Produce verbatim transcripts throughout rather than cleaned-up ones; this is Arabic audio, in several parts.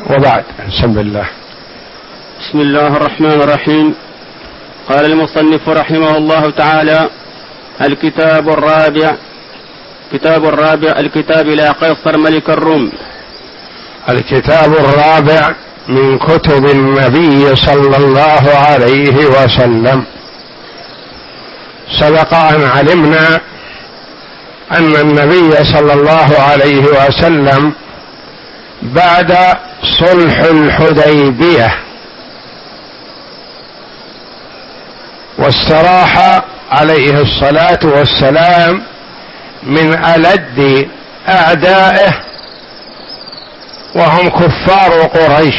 وبعد. بسم الله. بسم الله الرحمن الرحيم. قال المصنف رحمه الله تعالى: الكتاب الرابع كتاب الرابع الكتاب إلى قيصر ملك الروم. الكتاب الرابع من كتب النبي صلى الله عليه وسلم. سبق أن علمنا أن النبي صلى الله عليه وسلم بعد صلح الحديبية واستراح عليه الصلاة والسلام من ألد أعدائه وهم كفار قريش،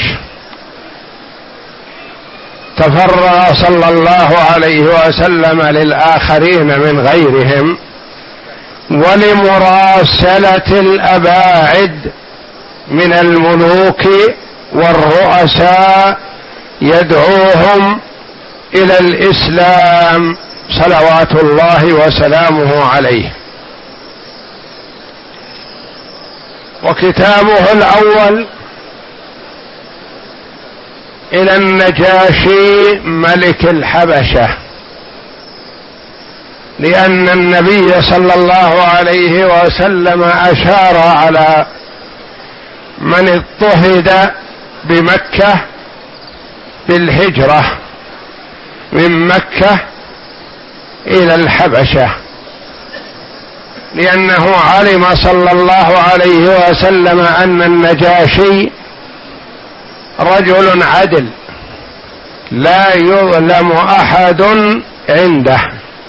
تفرغ صلى الله عليه وسلم للآخرين من غيرهم ولمراسلة الأباعد من الملوك والرؤساء يدعوهم إلى الإسلام صلوات الله وسلامه عليه. وكتابه الأول إلى النجاشي ملك الحبشة، لأن النبي صلى الله عليه وسلم أشار على من اضطهد بمكة بالهجرة من مكة إلى الحبشة، لأنه علم صلى الله عليه وسلم أن النجاشي رجل عدل لا يظلم أحد عنده،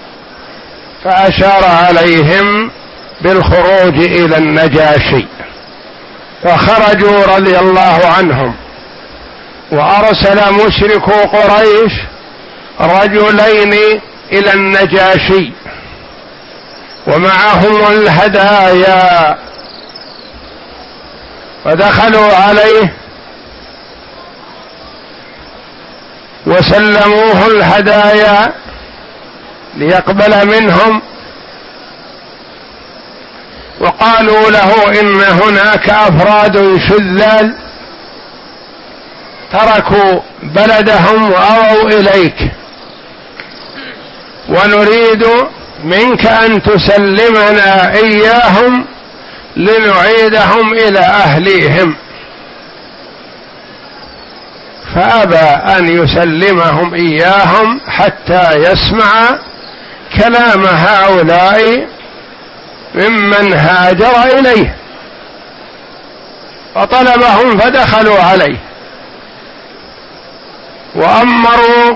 فأشار عليهم بالخروج إلى النجاشي، فخرجوا رضي الله عنهم. وأرسل مشركو قريش رجلين إلى النجاشي ومعهم الهدايا، فدخلوا عليه وسلموه الهدايا ليقبل منهم، وقالوا له إن هناك أفراد شذاذ تركوا بلدهم وأووا إليك، ونريد منك أن تسلمنا إياهم لنعيدهم إلى أهليهم. فأبى أن يسلمهم إياهم حتى يسمع كلام هؤلاء ممن هاجر إليه، فطلبهم فدخلوا عليه وأمروا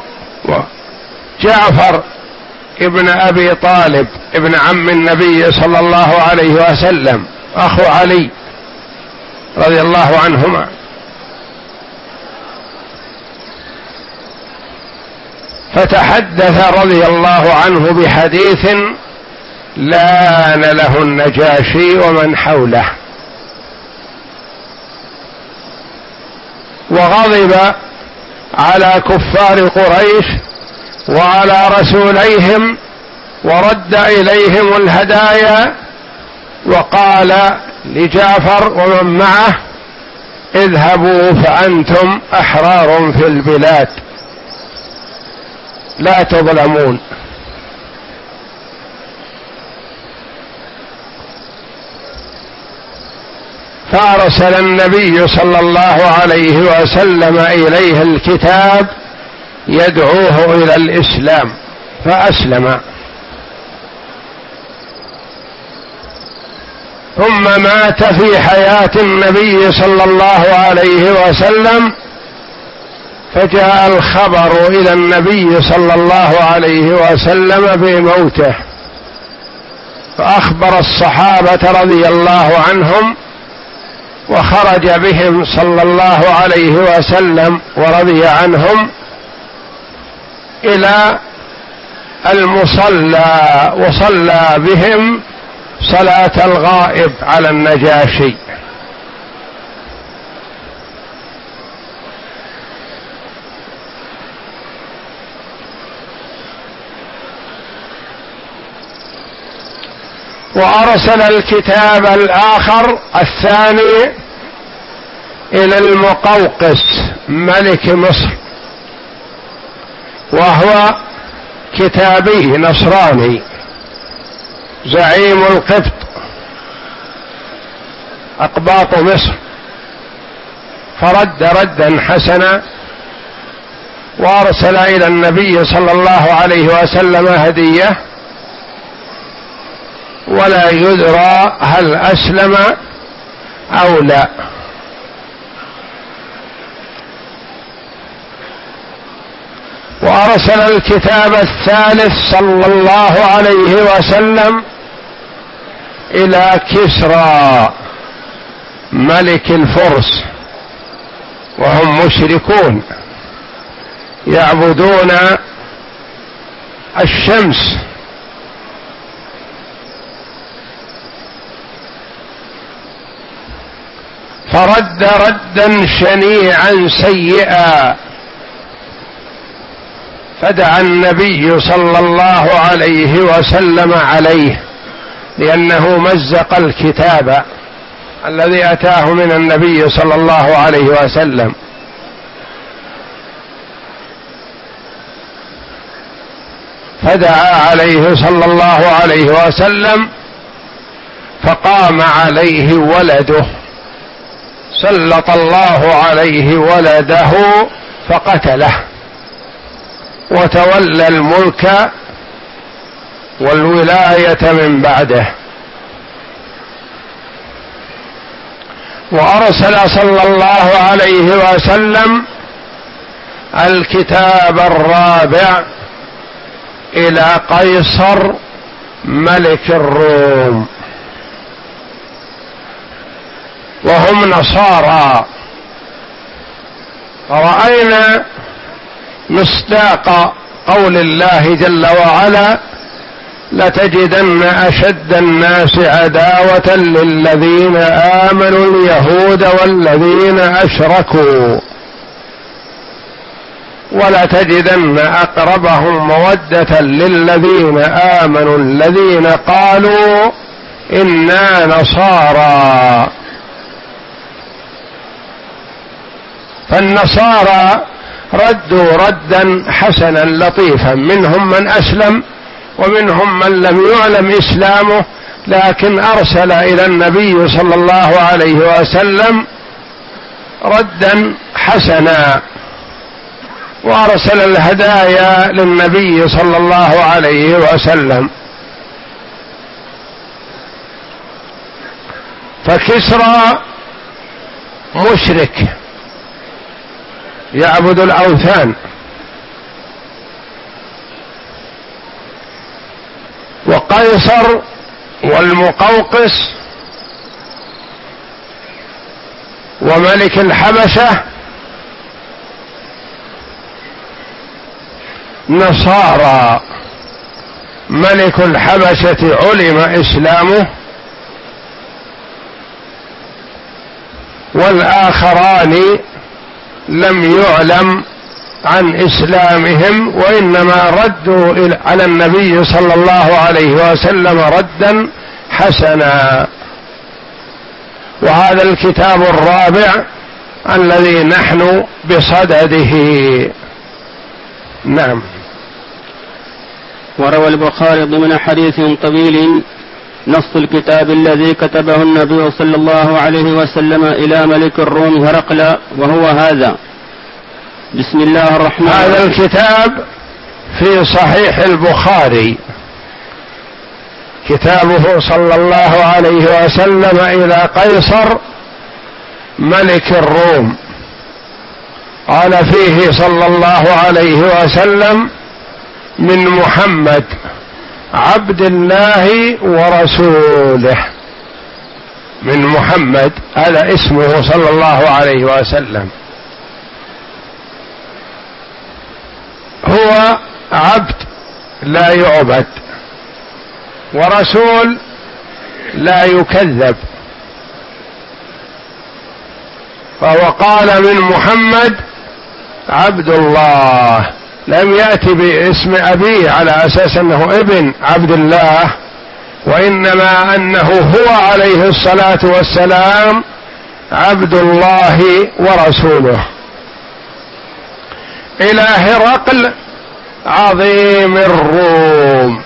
جعفر ابن أبي طالب ابن عم النبي صلى الله عليه وسلم أخو علي رضي الله عنهما، فتحدث رضي الله عنه بحديث لان له النجاشي ومن حوله، وغضب على كفار قريش وعلى رسوليهم ورد إليهم الهدايا، وقال لجعفر ومن معه: اذهبوا فأنتم أحرار في البلاد لا تظلمون. فأرسل النبي صلى الله عليه وسلم إليه الكتاب يدعوه إلى الإسلام، فأسلم. ثم مات في حياة النبي صلى الله عليه وسلم، فجاء الخبر إلى النبي صلى الله عليه وسلم بموته، فأخبر الصحابة رضي الله عنهم، وخرج بهم صلى الله عليه وسلم ورضي عنهم إلى المصلى، وصلى بهم صلاة الغائب على النجاشي. وأرسل الكتاب الآخر الثاني إلى المقوقس ملك مصر، وهو كتابي نصراني زعيم القبط أقباط مصر، فرد ردا حسنا وأرسل إلى النبي صلى الله عليه وسلم هدية، ولا يدرى هل أسلم أو لا. وأرسل الكتاب الثالث صلى الله عليه وسلم إلى كسرى ملك الفرس، وهم مشركون يعبدون الشمس، فرد ردا شنيعا سيئا، فدعا النبي صلى الله عليه وسلم عليه، لأنه مزق الكتاب الذي أتاه من النبي صلى الله عليه وسلم. فدعا عليه صلى الله عليه وسلم، فقام عليه ولده، سلط الله عليه ولده فقتله، وتولى الملك والولاية من بعده. وأرسل صلى الله عليه وسلم الكتاب الرابع إلى قيصر ملك الروم، وهم نصارى. رأينا مصداق قول الله جل وعلا: لتجدن أشد الناس عداوة للذين آمنوا اليهود والذين أشركوا، ولتجدن أقربهم مودة للذين آمنوا الذين قالوا إنا نصارى. فالنصارى ردوا ردا حسنا لطيفا، منهم من أسلم ومنهم من لم يعلم إسلامه، لكن أرسل إلى النبي صلى الله عليه وسلم ردا حسنا، وأرسل الهدايا للنبي صلى الله عليه وسلم. فكسرى مشرك يعبد الأوثان، وقيصر والمقوقس وملك الحبشة نصارى. ملك الحبشة علم إسلامه، والآخران لم يعلم عن إسلامهم، وإنما ردوا على النبي صلى الله عليه وسلم ردا حسنا. وهذا الكتاب الرابع الذي نحن بصدده. نعم. وروى البخاري ضمن حديث طويل نص الكتاب الذي كتبه النبي صلى الله عليه وسلم إلى ملك الروم هرقل، وهو هذا: بسم الله الرحمن الرحيم. هذا الكتاب في صحيح البخاري، كتابه صلى الله عليه وسلم إلى قيصر ملك الروم، قال فيه صلى الله عليه وسلم: من محمد عبد الله ورسوله. من محمد هذا اسمه صلى الله عليه وسلم، هو عبد لا يعبد، ورسول لا يكذب. فهو قال من محمد عبد الله، لم يأتي باسم أبيه على أساس أنه ابن عبد الله، وإنما أنه هو عليه الصلاة والسلام عبد الله ورسوله، إلى هرقل عظيم الروم.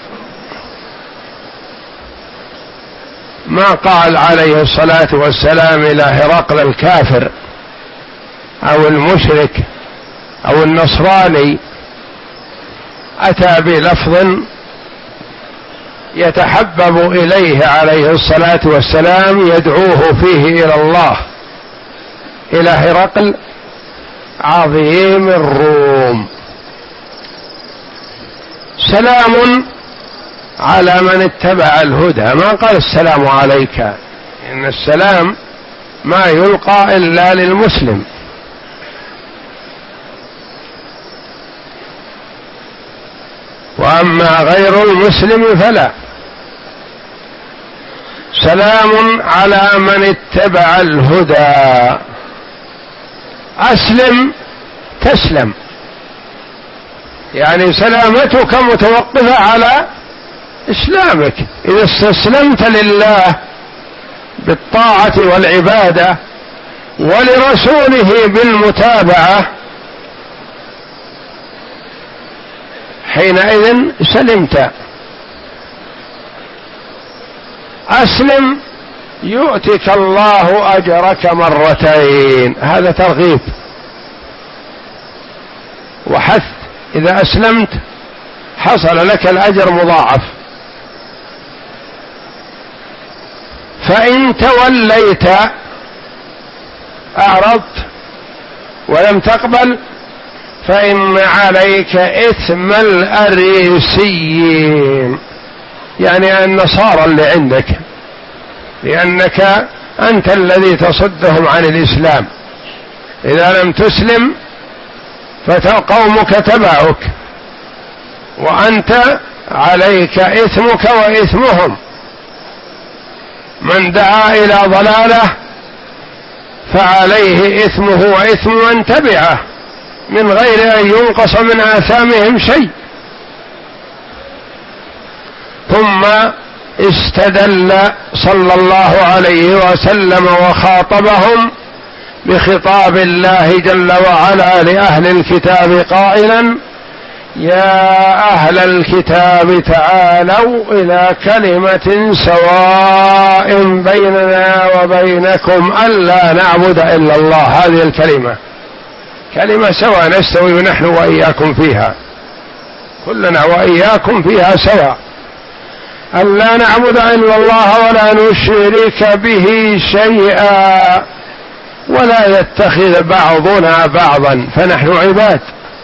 ما قال عليه الصلاة والسلام إلى هرقل الكافر أو المشرك أو النصراني، أتى بلفظ يتحبب إليه عليه الصلاة والسلام يدعوه فيه إلى الله، إلى هرقل عظيم الروم. سلام على من اتبع الهدى، ما قال السلام عليك، إن السلام ما يلقى إلا للمسلم. وأما غير المسلم فلا. سلام على من اتبع الهدى. أسلم تسلم، يعني سلامتك متوقفة على إسلامك. إذا استسلمت لله بالطاعة والعبادة ولرسوله بالمتابعة حينئذ سلمت. أسلم يؤتك الله أجرك مرتين، هذا ترغيب وحث. إذا أسلمت حصل لك الأجر مضاعف. فإن توليت أعرضت ولم تقبل فإن عليك إثم الأريسيين، يعني النصارى اللي عندك، لأنك أنت الذي تصدهم عن الإسلام. إذا لم تسلم فقومك تبعك وأنت عليك إثمك وإثمهم. من دعا إلى ضلالة فعليه إثمه وإثم من تبعه من غير أن ينقص من آثامهم شيء. ثم استدل صلى الله عليه وسلم وخاطبهم بخطاب الله جل وعلا لأهل الكتاب قائلا: يا أهل الكتاب تعالوا إلى كلمة سواء بيننا وبينكم ألا نعبد إلا الله. هذه الكلمة كلمة سواء، نستوي نحن وإياكم فيها، كلنا وإياكم فيها سواء. ألا نعبد إلا الله ولا نشرك به شيئا ولا يتخذ بعضنا بعضا، فنحن عباد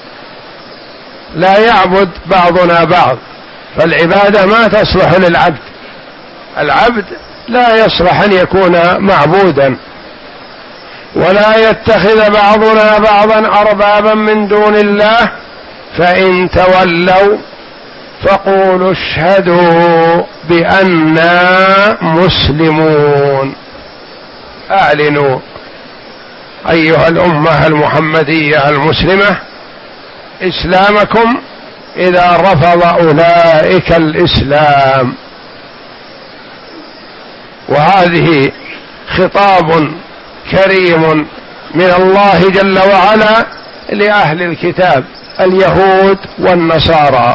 لا يعبد بعضنا بعض، فالعبادة ما تصلح للعبد، العبد لا يصلح أن يكون معبودا. ولا يتخذ بعضنا بعضا أربابا من دون الله فإن تولوا فقولوا اشهدوا بأننا مسلمون. أعلنوا أيها الأمة المحمدية المسلمة إسلامكم إذا رفض أولئك الإسلام. وهذه خطاب كريم من الله جل وعلا لأهل الكتاب اليهود والنصارى.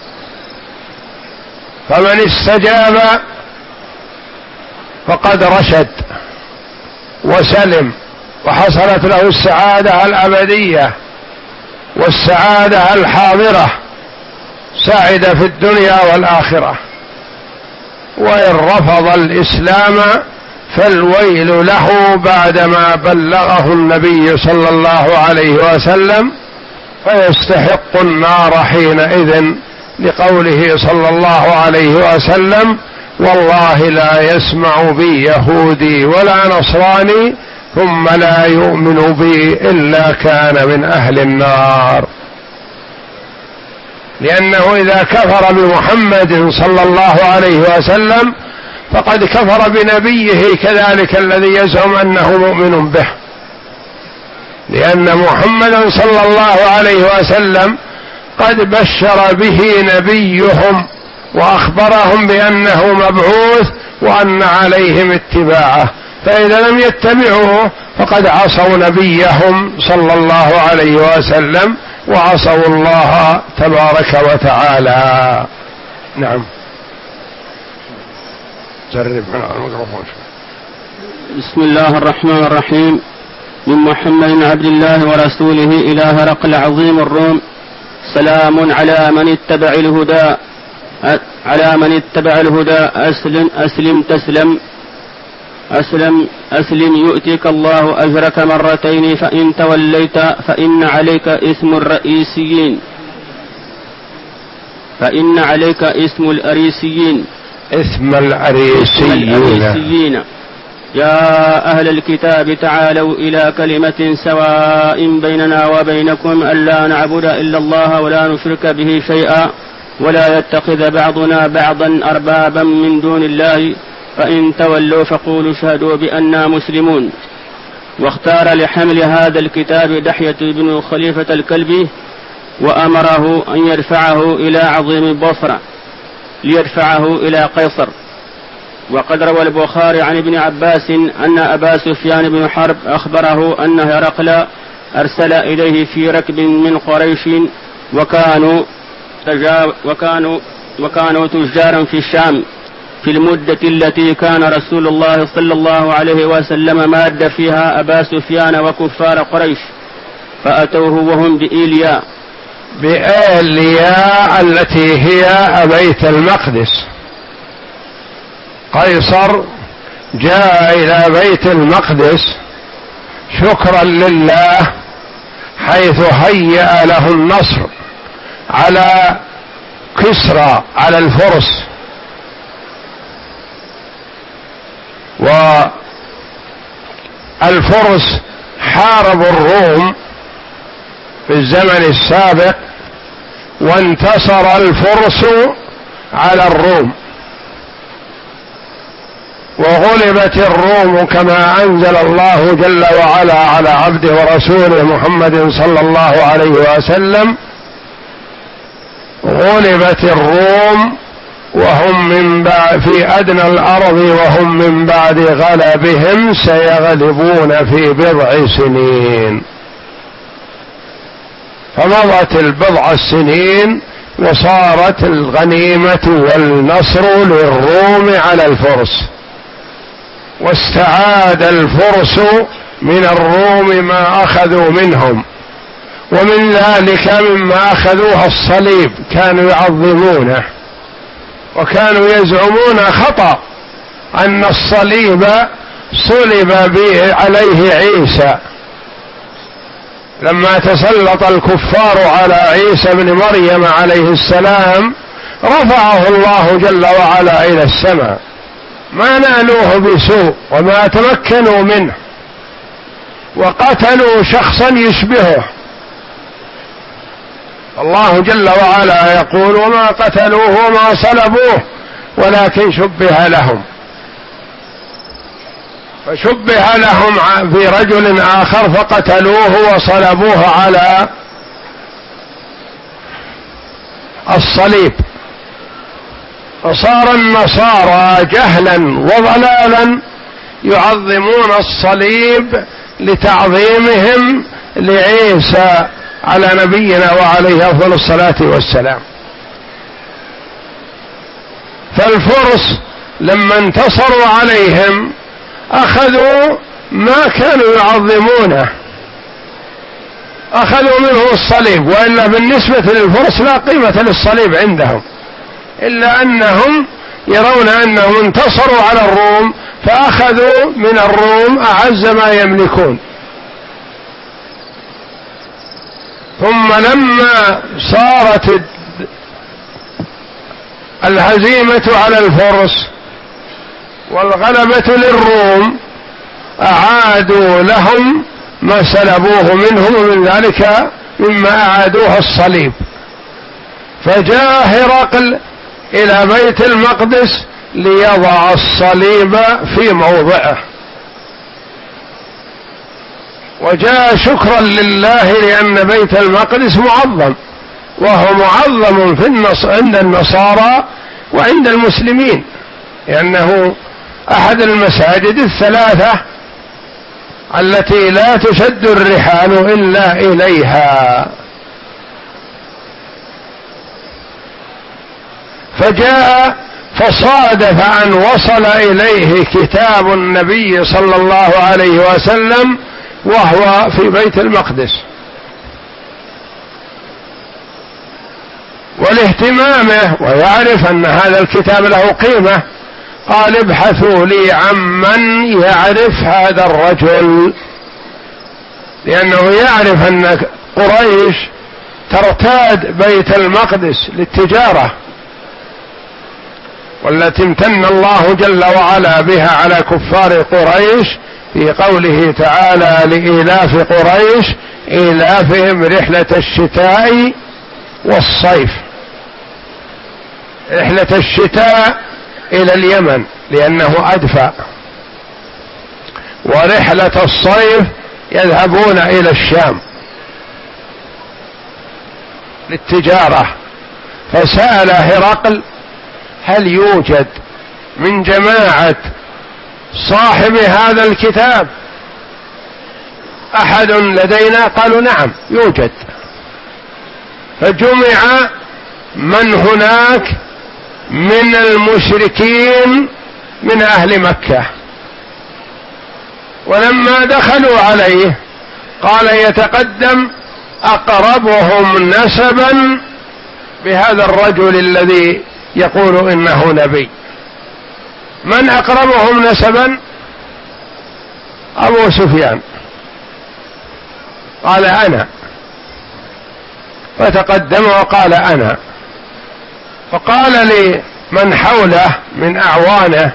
فمن استجاب فقد رشد وسلم وحصلت له السعادة الأبدية والسعادة الحاضرة، سعد في الدنيا والآخرة. وإن رفض الإسلام فالويل له بعدما بلغه النبي صلى الله عليه وسلم، فيستحق النار حينئذ، لقوله صلى الله عليه وسلم: والله لا يسمع بي يهودي ولا نصراني ثم لا يؤمن بي إلا كان من أهل النار. لأنه إذا كفر بمحمد صلى الله عليه وسلم فقد كفر بنبيه كذلك الذي يزعم أنه مؤمن به، لأن محمدا صلى الله عليه وسلم قد بشر به نبيهم وأخبرهم بأنه مبعوث وأن عليهم اتباعه، فإذا لم يتبعوه فقد عصوا نبيهم صلى الله عليه وسلم وعصوا الله تبارك وتعالى. نعم. جرب الميكروفون. بسم الله الرحمن الرحيم. من محمد عبد الله ورسوله إلى هرقل عظيم الروم. سلام على من اتبع الهدى على من اتبع الهدى أسلم أسلم تسلم أسلم أسلم يؤتيك الله أجرك مرتين فإن توليت فإن عليك اسم الرئيسيين فإن عليك اسم الأريسيين اسم الأريسيين. يا أهل الكتاب تعالوا إلى كلمة سواء بيننا وبينكم ألا نعبد إلا الله ولا نشرك به شيئا ولا يتخذ بعضنا بعضا أربابا من دون الله فإن تولوا فقولوا اشهدوا بأننا مسلمون. واختار لحمل هذا الكتاب دحية بن خليفة الكلبي وأمره أن يرفعه إلى عظيم البصرة ليرفعه إلى قيصر. وقد روى البخاري عن ابن عباس أن أبا سفيان بن حرب أخبره أن هرقل أرسل إليه في ركب من قريش وكانوا وكانوا وكانوا تجارا في الشام في المدة التي كان رسول الله صلى الله عليه وسلم ماد فيها أبا سفيان وكفار قريش فأتوه وهم بإيليا. بإيليا التي هي بيت المقدس. قيصر جاء إلى بيت المقدس شكرا لله حيث هيأ له النصر على كسرى على الفرس، والفرس حاربوا الروم في الزمن السابق وانتصر الفرس على الروم وغلبت الروم كما أنزل الله جل وعلا على عبده ورسوله محمد صلى الله عليه وسلم. غلبت الروم وهم من بعد في أدنى الأرض وهم من بعد غلبهم سيغلبون في بضع سنين. فمضت البضع السنين وصارت الغنيمة والنصر للروم على الفرس، واستعاد الفرس من الروم ما أخذوا منهم، ومن ذلك مما أخذوه الصليب كانوا يعظمونه وكانوا يزعمون خطأ أن الصليب صلب به عليه عيسى. لما تسلط الكفار على عيسى بن مريم عليه السلام رفعه الله جل وعلا إلى السماء، ما نالوه بسوء وما تمكنوا منه، وقتلوا شخصا يشبهه. الله جل وعلا يقول وما قتلوه وما صلبوه ولكن شبه لهم. فشبه لهم في رجل آخر فقتلوه وصلبوه على الصليب. فصار النصارى جهلا وضلالا يعظمون الصليب لتعظيمهم لعيسى على نبينا وعليه أفضل الصلاة والسلام. فالفرس لما انتصروا عليهم أخذوا ما كانوا يعظمونه، أخذوا منه الصليب، وإلا بالنسبة للفرس لا قيمة للصليب عندهم، إلا أنهم يرون أنهم انتصروا على الروم فأخذوا من الروم أعز ما يملكون. ثم لما صارت الهزيمة على الفرس والغلبة للروم أعادوا لهم ما سلبوه منهم، ومن ذلك مما أعادوه الصليب. فجاء هرقل إلى بيت المقدس ليضع الصليب في موضعه، وجاء شكرا لله لأن بيت المقدس معظم، وهو معظم في النص عند النصارى وعند المسلمين، لأنه أحد المساجد الثلاثة التي لا تشد الرحال إلا إليها. فجاء فصادف أن وصل إليه كتاب النبي صلى الله عليه وسلم وهو في بيت المقدس، ولاهتمامه ويعرف أن هذا الكتاب له قيمة قال ابحثوا لي عمن يعرف هذا الرجل، لأنه يعرف أن قريش ترتاد بيت المقدس للتجارة، والتي امتن الله جل وعلا بها على كفار قريش في قوله تعالى لإيلاف قريش إيلافهم رحلة الشتاء والصيف. رحلة الشتاء إلى اليمن لأنه أدفى، ورحلة الصيف يذهبون إلى الشام للتجارة. فسأل هرقل هل يوجد من جماعة صاحب هذا الكتاب أحد لدينا؟ قالوا نعم يوجد. فجمع من هناك من المشركين من أهل مكة، ولما دخلوا عليه قال يتقدم أقربهم نسبا بهذا الرجل الذي يقول إنه نبي. من أقربهم نسبا؟ أبو سفيان. قال أنا، فتقدم وقال أنا. فقال لمن حوله من أعوانه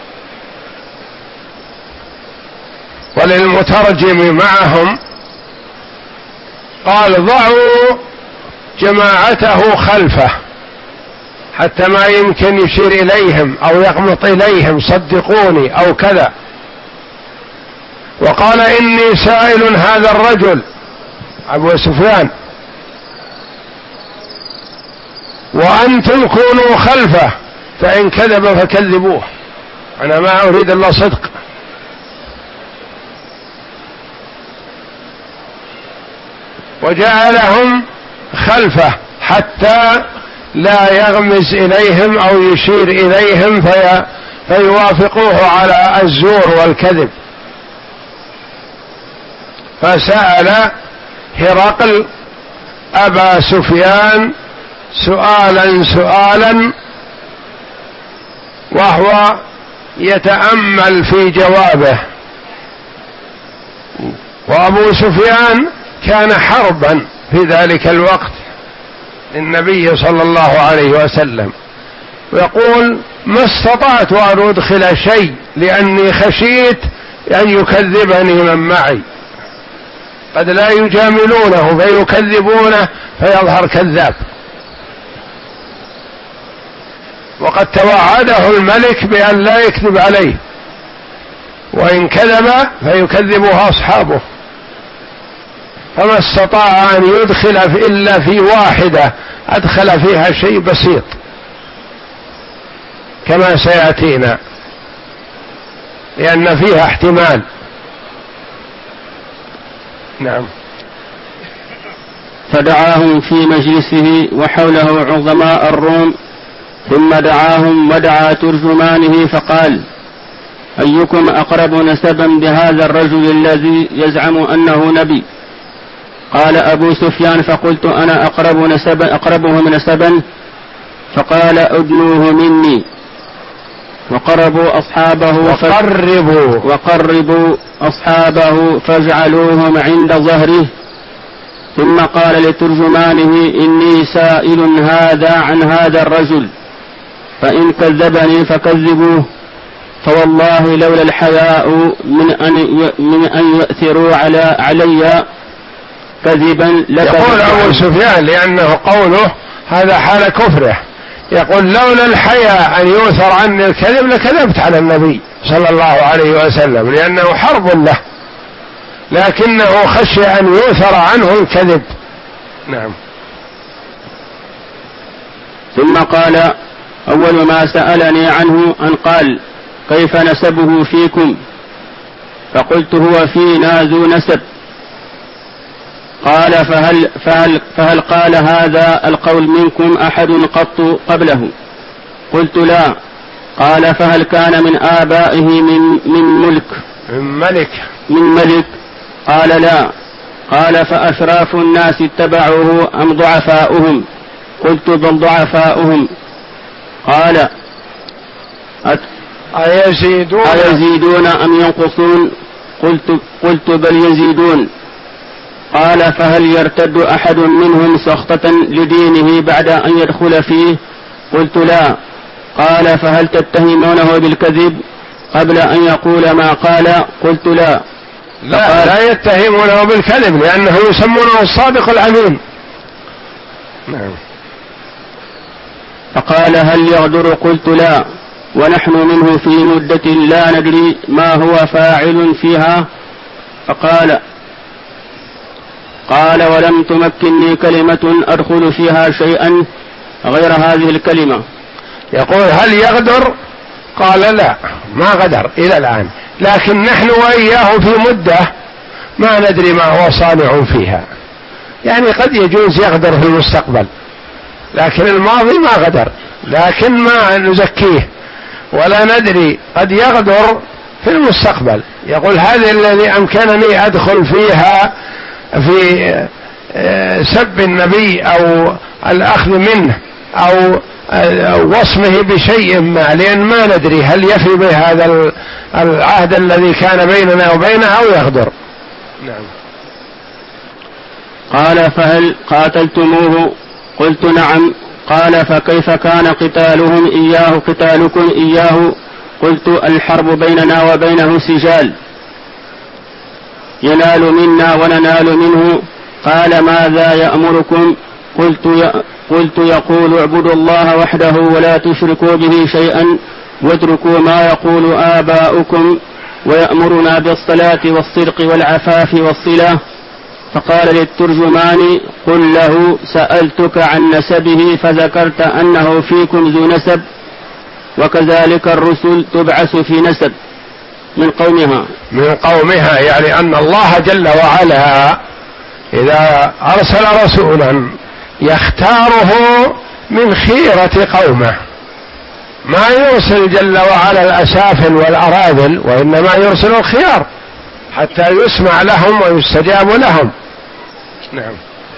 وللمترجم معهم قال ضعوا جماعته خلفه حتى ما يمكن يشير إليهم أو يقمط إليهم صدقوني أو كذا. وقال إني سائل هذا الرجل أبو سفيان وأنتم كونوا خلفه، فإن كذب فكذبوه، أنا ما أريد إلا صدق. وجعلهم خلفه حتى لا يغمز إليهم أو يشير إليهم في فيوافقوه على الزور والكذب. فسأل هرقل أبا سفيان سؤالا سؤالا وهو يتأمل في جوابه. وأبو سفيان كان حربا في ذلك الوقت للنبي صلى الله عليه وسلم، ويقول ما استطعت أن أدخل شيء لأني خشيت أن يكذبني من معي، قد لا يجاملونه فيكذبونه فيظهر كذاب، وقد توعده الملك بأن لا يكذب عليه، وإن كذب فيكذبه أصحابه. فما استطاع أن يدخل إلا في واحدة أدخل فيها شيء بسيط كما سيأتينا، لأن فيها احتمال. نعم. فدعاهم في مجلسه وحوله عظماء الروم، ثم دعاهم ودعا ترجمانه فقال أيكم أقرب نسبا بهذا الرجل الذي يزعم أنه نبي؟ قال أبو سفيان فقلت أنا أقرب نسبا أقربهم نسبا. فقال أدنوه مني وقربوا أصحابه وقربوا, وقربوا أصحابه فاجعلوهم عند ظهره. ثم قال لترجمانه إني سائل هذا عن هذا الرجل، فإن كذبني فكذبوه، فوالله لولا الحياء من أن من أن يؤثروا على علي كذبا لكذب. يقول أبو سفيان لأنه قوله هذا حال كفره، يقول لولا الحياء أن يؤثر عني الكذب لكذبت على النبي صلى الله عليه وسلم، لأنه حرب له، لكنه خشي أن يؤثر عنه الكذب. نعم. ثم قال أول ما سألني عنه أن قال كيف نسبه فيكم؟ فقلت هو فينا ذو نسب. قال فهل, فهل, فهل قال هذا القول منكم أحد قط قبله؟ قلت لا. قال فهل كان من آبائه من, من ملك من ملك من ملك؟ قال لا. قال فأشراف الناس اتبعوه أم ضعفاؤهم؟ قلت بل ضعفاؤهم. قال أيزيدون, أيزيدون أم ينقصون؟ قلت, قلت بل يزيدون. قال فهل يرتد أحد منهم سخطة لدينه بعد أن يدخل فيه؟ قلت لا. قال فهل تتهمونه بالكذب قبل أن يقول ما قال؟ قلت لا. لا, لا يتهمونه بالكذب لأنه يسمونه الصادق الأمين. نعم. فقال هل يغدر؟ قلت لا، ونحن منه في مدة لا ندري ما هو فاعل فيها. فقال قال ولم تمكنني كلمة أدخل فيها شيئا غير هذه الكلمة. يقول هل يغدر؟ قال لا، ما غدر إلى الآن، لكن نحن وإياه في مدة ما ندري ما هو صانع فيها. يعني قد يجوز يغدر في المستقبل، لكن الماضي ما غدر، لكن ما نزكيه ولا ندري، قد يغدر في المستقبل. يقول هذا الذي أمكنني أدخل فيها في سب النبي أو الأخذ منه أو وصمه بشيء ما، لأن ما ندري هل يفي بهذا العهد الذي كان بيننا وبينه أو يغدر. نعم. قال فهل قاتلتموه؟ قلت نعم. قال فكيف كان قتالهم إياه قتالكم إياه؟ قلت الحرب بيننا وبينه سجال، ينال منا وننال منه. قال ماذا يأمركم؟ قلت قلت يقول اعبدوا الله وحده ولا تشركوا به شيئا واتركوا ما يقول آباؤكم، ويأمرنا بالصلاة والصدق والعفاف والصلة. فقال للترجمان قل له سألتك عن نسبه فذكرت أنه فيكم ذو نسب، وكذلك الرسل تبعث في نسب من قومها من قومها يعني أن الله جل وعلا إذا أرسل رسولا يختاره من خيرة قومه، ما يرسل جل وعلا الأسافل والأراذل، وإنما يرسل الخيار حتى يسمع لهم ويستجاب لهم. نعم.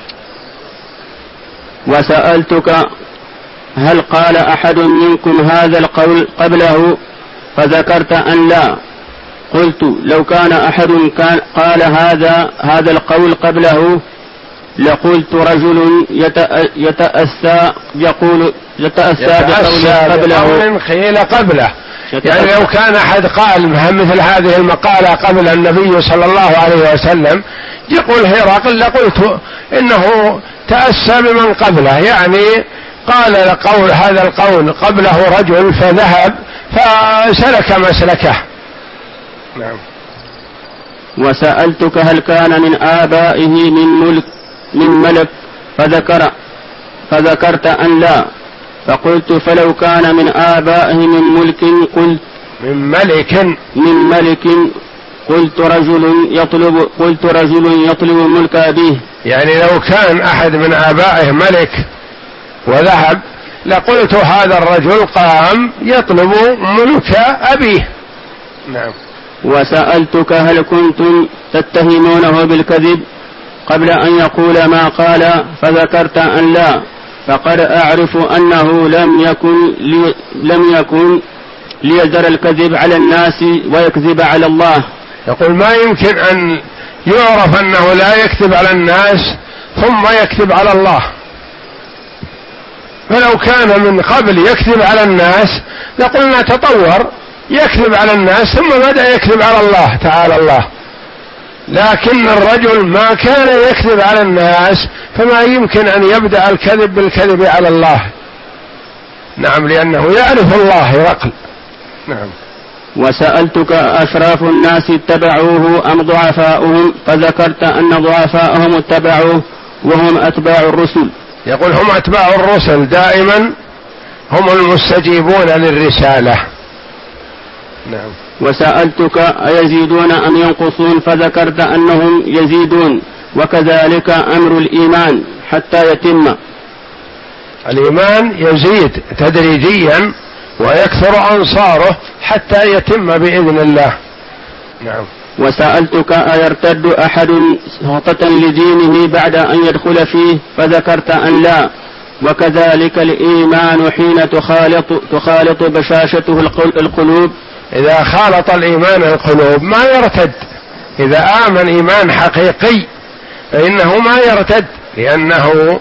وسألتك هل قال أحد منكم هذا القول قبله؟ فذكرت أن لا. قلت لو كان أحد كان قال هذا هذا القول قبله لقلت رجل يتأسى يقول يتأسى بقول قبله قيل قبله. يعني لو كان أحد قال مثل هذه المقالة قبل النبي صلى الله عليه وسلم يقول هرقل لقلت إنه تأسى بمن قبله، يعني قال القول هذا القول قبله رجل فذهب فسلك مسلكه. نعم. وسألتك هل كان من آبائه من ملك من ملك؟ فذكر فذكرت أن لا. فقلت فلو كان من آبائه من ملك قلت من ملك من ملك قلت رجل يطلب قلت رجل يطلب ملك أبيه. يعني لو كان أحد من آبائه ملك وذهب لقلت هذا الرجل قام يطلب ملك أبيه. نعم. وسألتك هل كنتم تتهمونه بالكذب قبل أن يقول ما قال؟ فذكرت أن لا. فقد أعرف أنه لم يكن لي لم يكن ليزر الكذب على الناس ويكذب على الله. يقول ما يمكن أن يعرف أنه لا يكذب على الناس ثم يكذب على الله، فلو كان من قبل يكذب على الناس لقلنا تطور يكذب على الناس ثم بدأ يكذب على الله تعالى الله، لكن الرجل ما كان يكذب على الناس فما يمكن أن يبدأ الكذب بالكذب على الله. نعم، لأنه يعرف الله هرقل. نعم. وسألتك أشراف الناس اتبعوه أم ضعفاؤهم؟ فذكرت أن ضعفاءهم اتبعوه وهم أتباع الرسل. يقول هم أتباع الرسل دائما هم المستجيبون للرسالة، نعم. وسألتك أيزيدون أم ينقصون فذكرت أنهم يزيدون، وكذلك أمر الإيمان حتى يتم. الإيمان يزيد تدريجيا ويكثر أنصاره حتى يتم بإذن الله. نعم. وسألتك أيرتد أحد سخطة لدينه بعد أن يدخل فيه فذكرت أن لا، وكذلك الإيمان حين تخالط, تخالط بشاشته القلوب. إذا خالط الإيمان القلوب ما يرتد، إذا آمن إيمان حقيقي فإنه ما يرتد، لأنه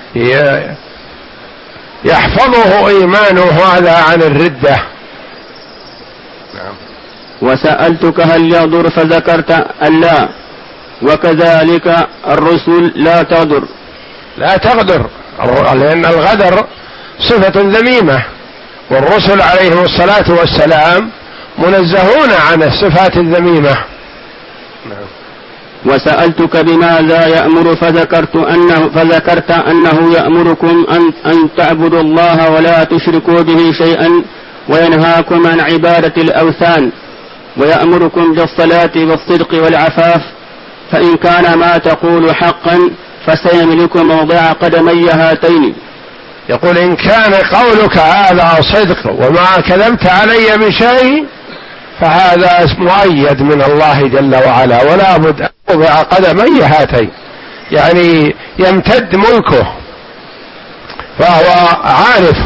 يحفظه إيمانه هذا عن الردة. نعم. وسألتك هل يغدر فذكرت أن لا، وكذلك الرسل لا تغدر. لا تغدر، لأن الغدر صفة ذميمة، والرسل عليهم الصلاة والسلام منزهون عن الصفات الذميمة. نعم. وسألتك بماذا يأمر فذكرت أنه, فذكرت أنه يأمركم أن, أن تعبدوا الله ولا تشركوا به شيئا، وينهاكم عن عبادة الأوثان، ويأمركم بالصلاة والصدق والعفاف، فإن كان ما تقول حقا فسيملك موضع قدمي هاتين. يقول إن كان قولك هذا صدق وما كذبت علي بشيء فهذا مؤيد من الله جل وعلا، ولا بد أن أوضع قدمي هاتين، يعني يمتد ملكه، فهو عارف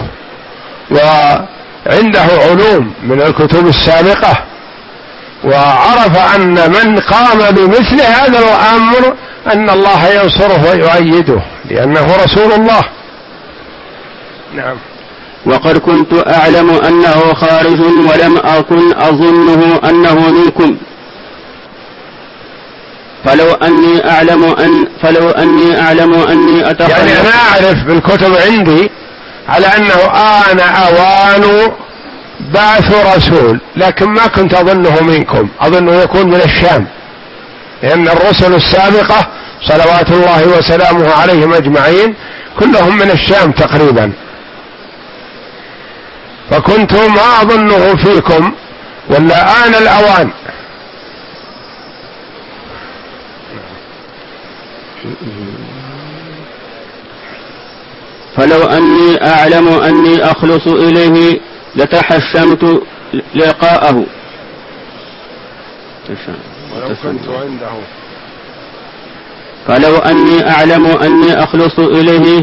وعنده علوم من الكتب السابقة، وعرف أن من قام بمثل هذا الأمر أن الله ينصره ويؤيده، لأنه رسول الله. نعم. وقد كنت أعلم أنه خارج ولم أكن أظنه أنه منكم، فلو أني أعلم أن فلو أني أعلم أني أتخلف. يعني أنا أعرف بالكتب عندي على أنه آن أوان بعث رسول، لكن ما كنت أظنه منكم، أظنه يكون من الشام، لأن الرسل السابقة صلوات الله وسلامه عليهم أجمعين كلهم من الشام تقريبا، فكنت ما أظنه فيكم، ولا آن الأوان. فلو أني أعلم أني أخلص إليه لتحشمت لقاءه. ولو كنت عنده فلو أني أعلم أني أخلص إليه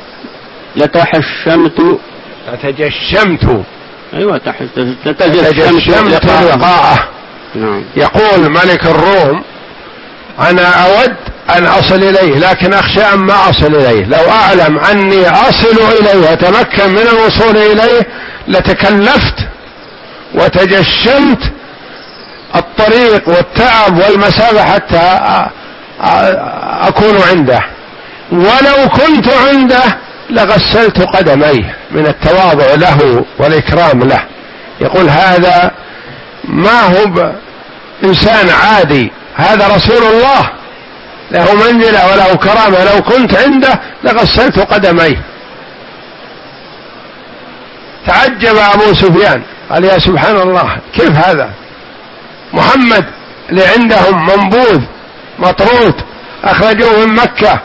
لتحشمت لتجشمت أيوة لتجشمت لقاءه. نعم. يقول ملك الروم أنا أود أن أصل إليه لكن أخشى أن ما أصل إليه، لو أعلم أني أصل إليه وتمكن من الوصول إليه لتكلفت وتجشمت الطريق والتعب والمسافة حتى أكون عنده، ولو كنت عنده لغسلت قدميه من التواضع له والإكرام له. يقول هذا ما هو إنسان عادي، هذا رسول الله له منزلة وله كرامة، لو كنت عنده لغسلت قدميه. تعجب أبو سفيان قال يا سبحان الله، كيف هذا؟ محمد اللي عندهم منبوذ مطرود أخرجوه من مكة،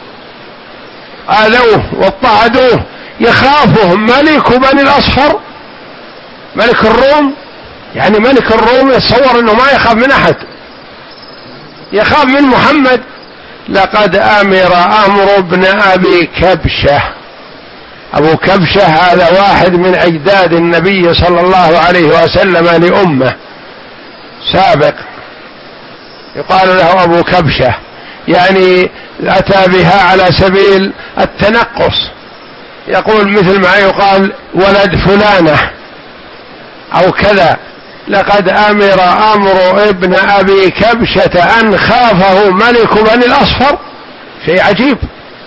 آذوه واضطهدوه، يخافهم ملك بني الأصفر ملك الروم، يعني ملك الروم يتصور أنه ما يخاف من أحد، يخاف من محمد. لقد أمر أمر ابن أبي كبشة، أبو كبشة هذا واحد من أجداد النبي صلى الله عليه وسلم لأمه سابق، يقال له أبو كبشة، يعني أتى بها على سبيل التنقص، يقول مثل ما يقال ولد فلانة أو كذا. لقد أمر أمر ابن أبي كبشة أن خافه ملك بني الأصفر، شيء عجيب،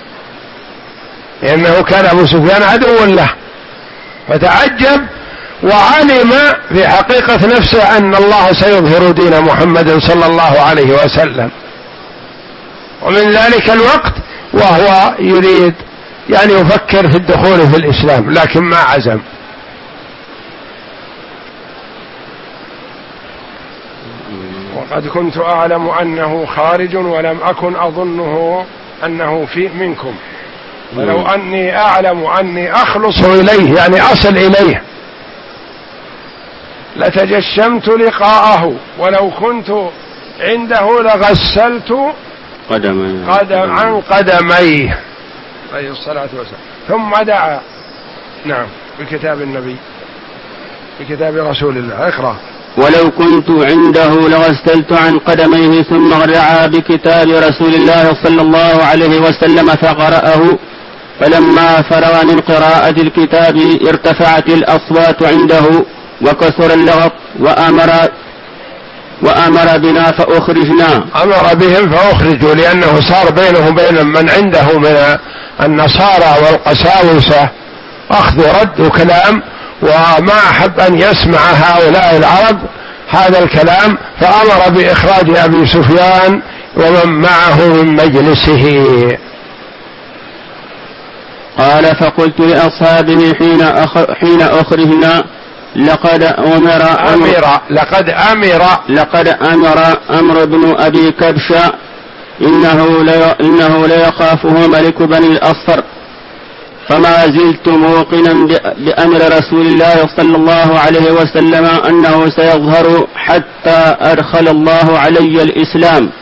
لأنه كان أبو سفيان عدوا له، فتعجب وعلم في حقيقة نفسه أن الله سيظهر دين محمد صلى الله عليه وسلم، ومن ذلك الوقت وهو يريد يعني يفكر في الدخول في الإسلام لكن ما عزم. لقد كنت أعلم أنه خارج ولم أكن أظنه أنه في منكم، ولو أني أعلم أني أخلص إليه يعني أصل إليه لتجشمت لقاءه، ولو كنت عنده لغسلت قدم قدم عن قدميه عليه الصلاة والسلام. ثم دعا نعم بكتاب النبي بكتاب رسول الله. اقرأ. ولو كنت عنده لغسلت عن قدميه ثم دعا بكتاب رسول الله صلى الله عليه وسلم فقرأه، فلما فرغ من قراءة الكتاب ارتفعت الأصوات عنده وكثر اللغط وأمر وأمر بنا فأخرجنا. أمر بهم فأخرجوا، لأنه صار بينه وبين من عنده من النصارى والقساوسة أخذ رد وكلام، وما أحب أن يسمع هؤلاء العرب هذا الكلام، فأمر بإخراج أبي سفيان ومن معه من مجلسه. قال فقلت لأصحابه حين حين أخرجنا لقد أمر أمر لقد أمر لقد أمر أمر بن أبي كبشة إنه لي إنه ليخافه ملك بني الأصفر، فما زلت موقنا بأمر رسول الله صلى الله عليه وسلم أنه سيظهر حتى أدخل الله علي الإسلام.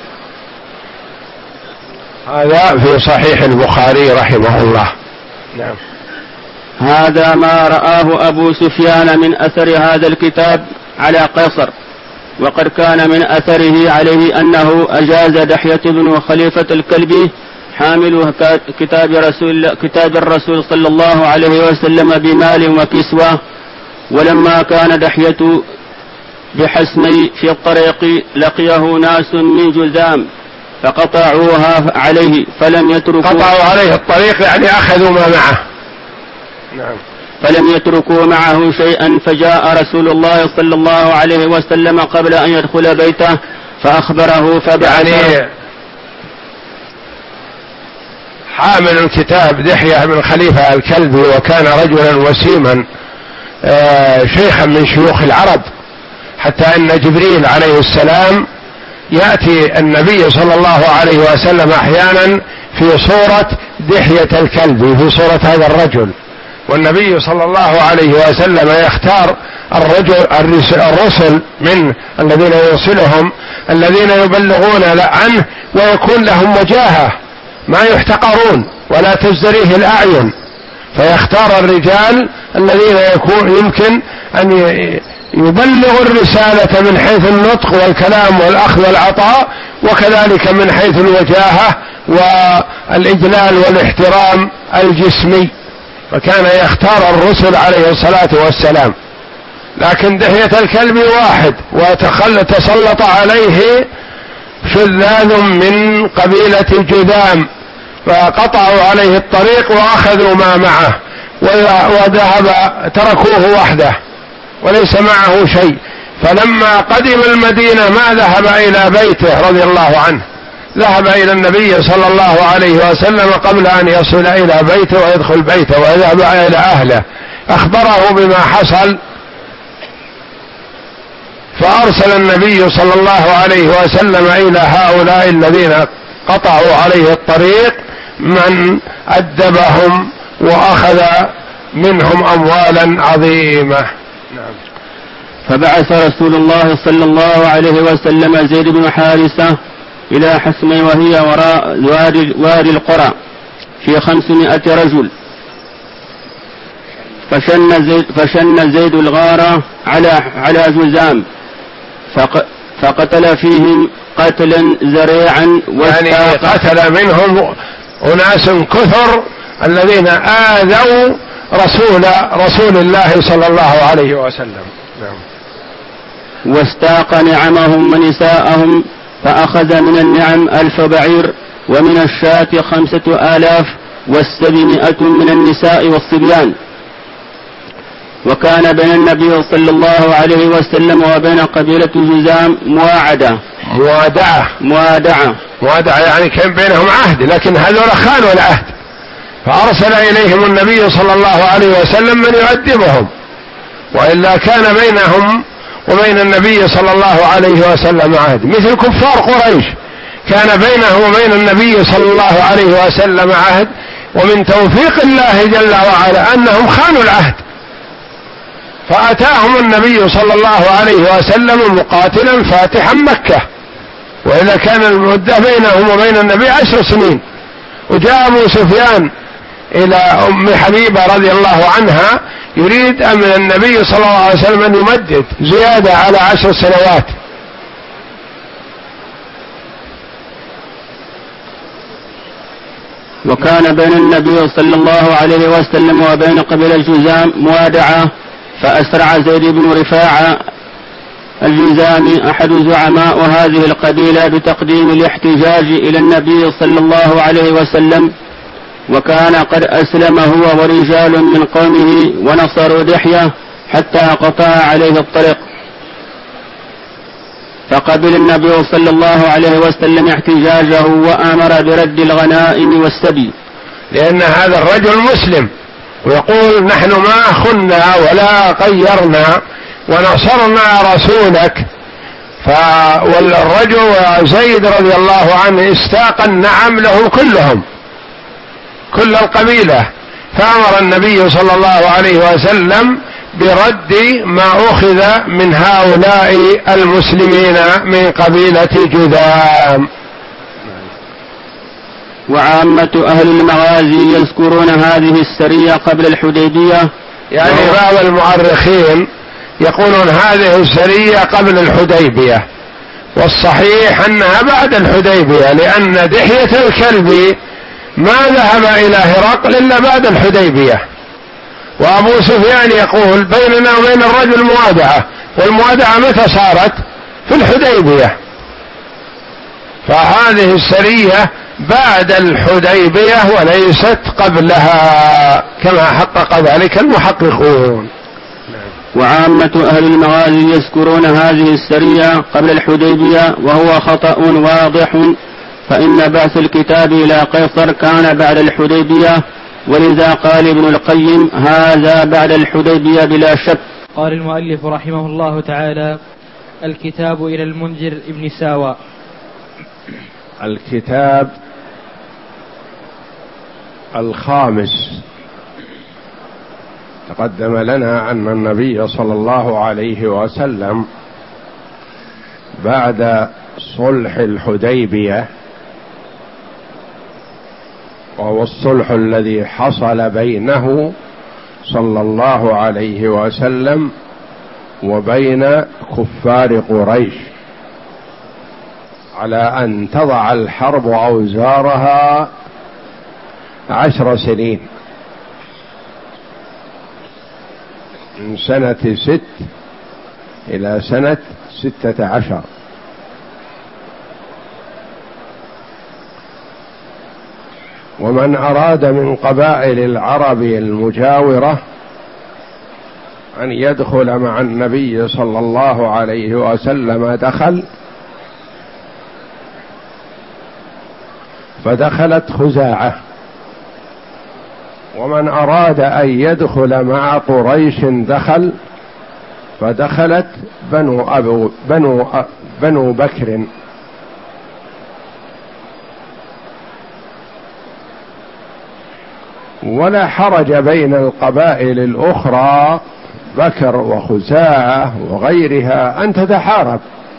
هذا في صحيح البخاري رحمه الله. نعم. هذا ما رآه أبو سفيان من أثر هذا الكتاب على قيصر، وقد كان من أثره عليه أنه أجاز دحية بن خليفة الكلبي حامل كتاب رسول كتاب الرسول صلى الله عليه وسلم بمال وكسوة، ولما كان دحية بحسمي في الطريق لقيه ناس من جذام فقطعوها عليه فلم يتركوا قطعوا عليه الطريق يعني أخذوا ما معه. نعم. فلم يتركوا معه شيئا، فجاء رسول الله صلى الله عليه وسلم قبل أن يدخل بيته فأخبره فبعث يعني حامل الكتاب دحية بن خليفة الكلبي، وكان رجلا وسيما شيخا من شيوخ العرب، حتى أن جبريل عليه السلام يأتي النبي صلى الله عليه وسلم أحيانا في صورة دحية الكلبي في صورة هذا الرجل، والنبي صلى الله عليه وسلم يختار الرجل الرسل من الذين يرسلهم الذين يبلغون عنه ويكون لهم وجاهة ما يحتقرون ولا تزدريه الأعين، فيختار الرجال الذين يكون يمكن أن يبلغوا الرسالة من حيث النطق والكلام والأخذ والعطاء، وكذلك من حيث الوجاهة والإجلال والاحترام الجسمي، فكان يختار الرسل عليه الصلاة والسلام. لكن دحية الكلب واحد وتسلط عليه شذاذ من قبيلة جذام فقطعوا عليه الطريق وأخذوا ما معه وذهب تركوه وحده وليس معه شيء. فلما قدم المدينة ما ذهب إلى بيته رضي الله عنه، ذهب إلى النبي صلى الله عليه وسلم قبل أن يصل إلى بيته ويدخل بيته ويذهب إلى أهله، أخبره بما حصل، فأرسل النبي صلى الله عليه وسلم إلى هؤلاء الذين قطعوا عليه الطريق من أدبهم وأخذ منهم أموالا عظيمة. نعم. فبعث رسول الله صلى الله عليه وسلم زيد بن حارثة إلى حسمي وهي وراء وادي القرى في خمسمائة رجل، فشن زيد, فشن زيد الغارة على على جذام فقتل فيهم قتلا ذريعا، يعني قتل منهم أناس كثر الذين آذوا رسول رسول الله صلى الله عليه وسلم. نعم. واستاق نعمهم ونساءهم، فأخذ من النعم ألف بعير ومن الشاة خمسة آلاف والسبعمائة من النساء والصبيان. وكان بين النبي صلى الله عليه وسلم وبين قبيلة جذام مواعدة موادعة موادعة موادعة يعني كان بينهم عهد، لكن هذول خانوا العهد، فأرسل إليهم النبي صلى الله عليه وسلم من يؤدبهم، وإلا كان بينهم وبين النبي صلى الله عليه وسلم عهد، مثل كفار قريش كان بينه وبين النبي صلى الله عليه وسلم عهد، ومن توفيق الله جل وعلا أنهم خانوا العهد، فأتاهم النبي صلى الله عليه وسلم مقاتلا فاتحا مكة، وإذا كان المدة بينهم وبين النبي عشر سنين. وجاء أبو سفيان إلى أم حبيبة رضي الله عنها يريد من النبي صلى الله عليه وسلم أن يمدد زيادة على عشر سنوات. وكان بين النبي صلى الله عليه وسلم وبين قبيلة الجذام موادعة، فأسرع زيد بن رفاعة الجذامي أحد زعماء هذه القبيلة بتقديم الاحتجاج إلى النبي صلى الله عليه وسلم، وكان قد أسلم هو ورجال من قومه ونصروا دحية حتى قطع عليه الطريق، فقبل النبي صلى الله عليه وسلم احتجاجه وآمر برد الغنائم والسبي، لأن هذا الرجل مسلم ويقول نحن ما خنا ولا غيرنا ونصرنا رسولك. والرجل زيد رضي الله عنه استاق النعم له كلهم كل القبيلة، فأمر النبي صلى الله عليه وسلم برد ما أخذ من هؤلاء المسلمين من قبيلة جذام. وعامة أهل المغازي يذكرون هذه السرية قبل الحديبية، يعني بعض المؤرخين يقولون هذه السرية قبل الحديبية، والصحيح أنها بعد الحديبية، لأن دحية الكلب ما ذهب إلى هرقل إلا بعد الحديبية. وأبو سفيان يقول بيننا وبين الرجل موادعة، والموادعة متى صارت؟ في الحديبية، فهذه السرية بعد الحديبية وليست قبلها كما حقق ذلك المحققون. وعامة أهل المغازي يذكرون هذه السرية قبل الحديبية، وهو خطأ واضح، فإن بعث الكتاب إلى قيصر كان بعد الحديبية، ولذا قال ابن القيم هذا بعد الحديبية بلا شك. قال المؤلف رحمه الله تعالى: الكتاب إلى المنذر ابن ساوى. الكتاب الخامس. تقدم لنا أن النبي صلى الله عليه وسلم بعد صلح الحديبية، وهو الصلح الذي حصل بينه صلى الله عليه وسلم وبين كفار قريش على أن تضع الحرب أوزارها عشر سنين، من سنة ست إلى سنة ستة عشر. ومن أراد من قبائل العرب المجاورة أن يدخل مع النبي صلى الله عليه وسلم دخل، فدخلت خزاعة. ومن أراد أن يدخل مع قريش دخل، فدخلت بنو أبو بنو بنو بكر. ولا حرج بين القبائل الأخرى بكر وخزاعة وغيرها أن تتحارب،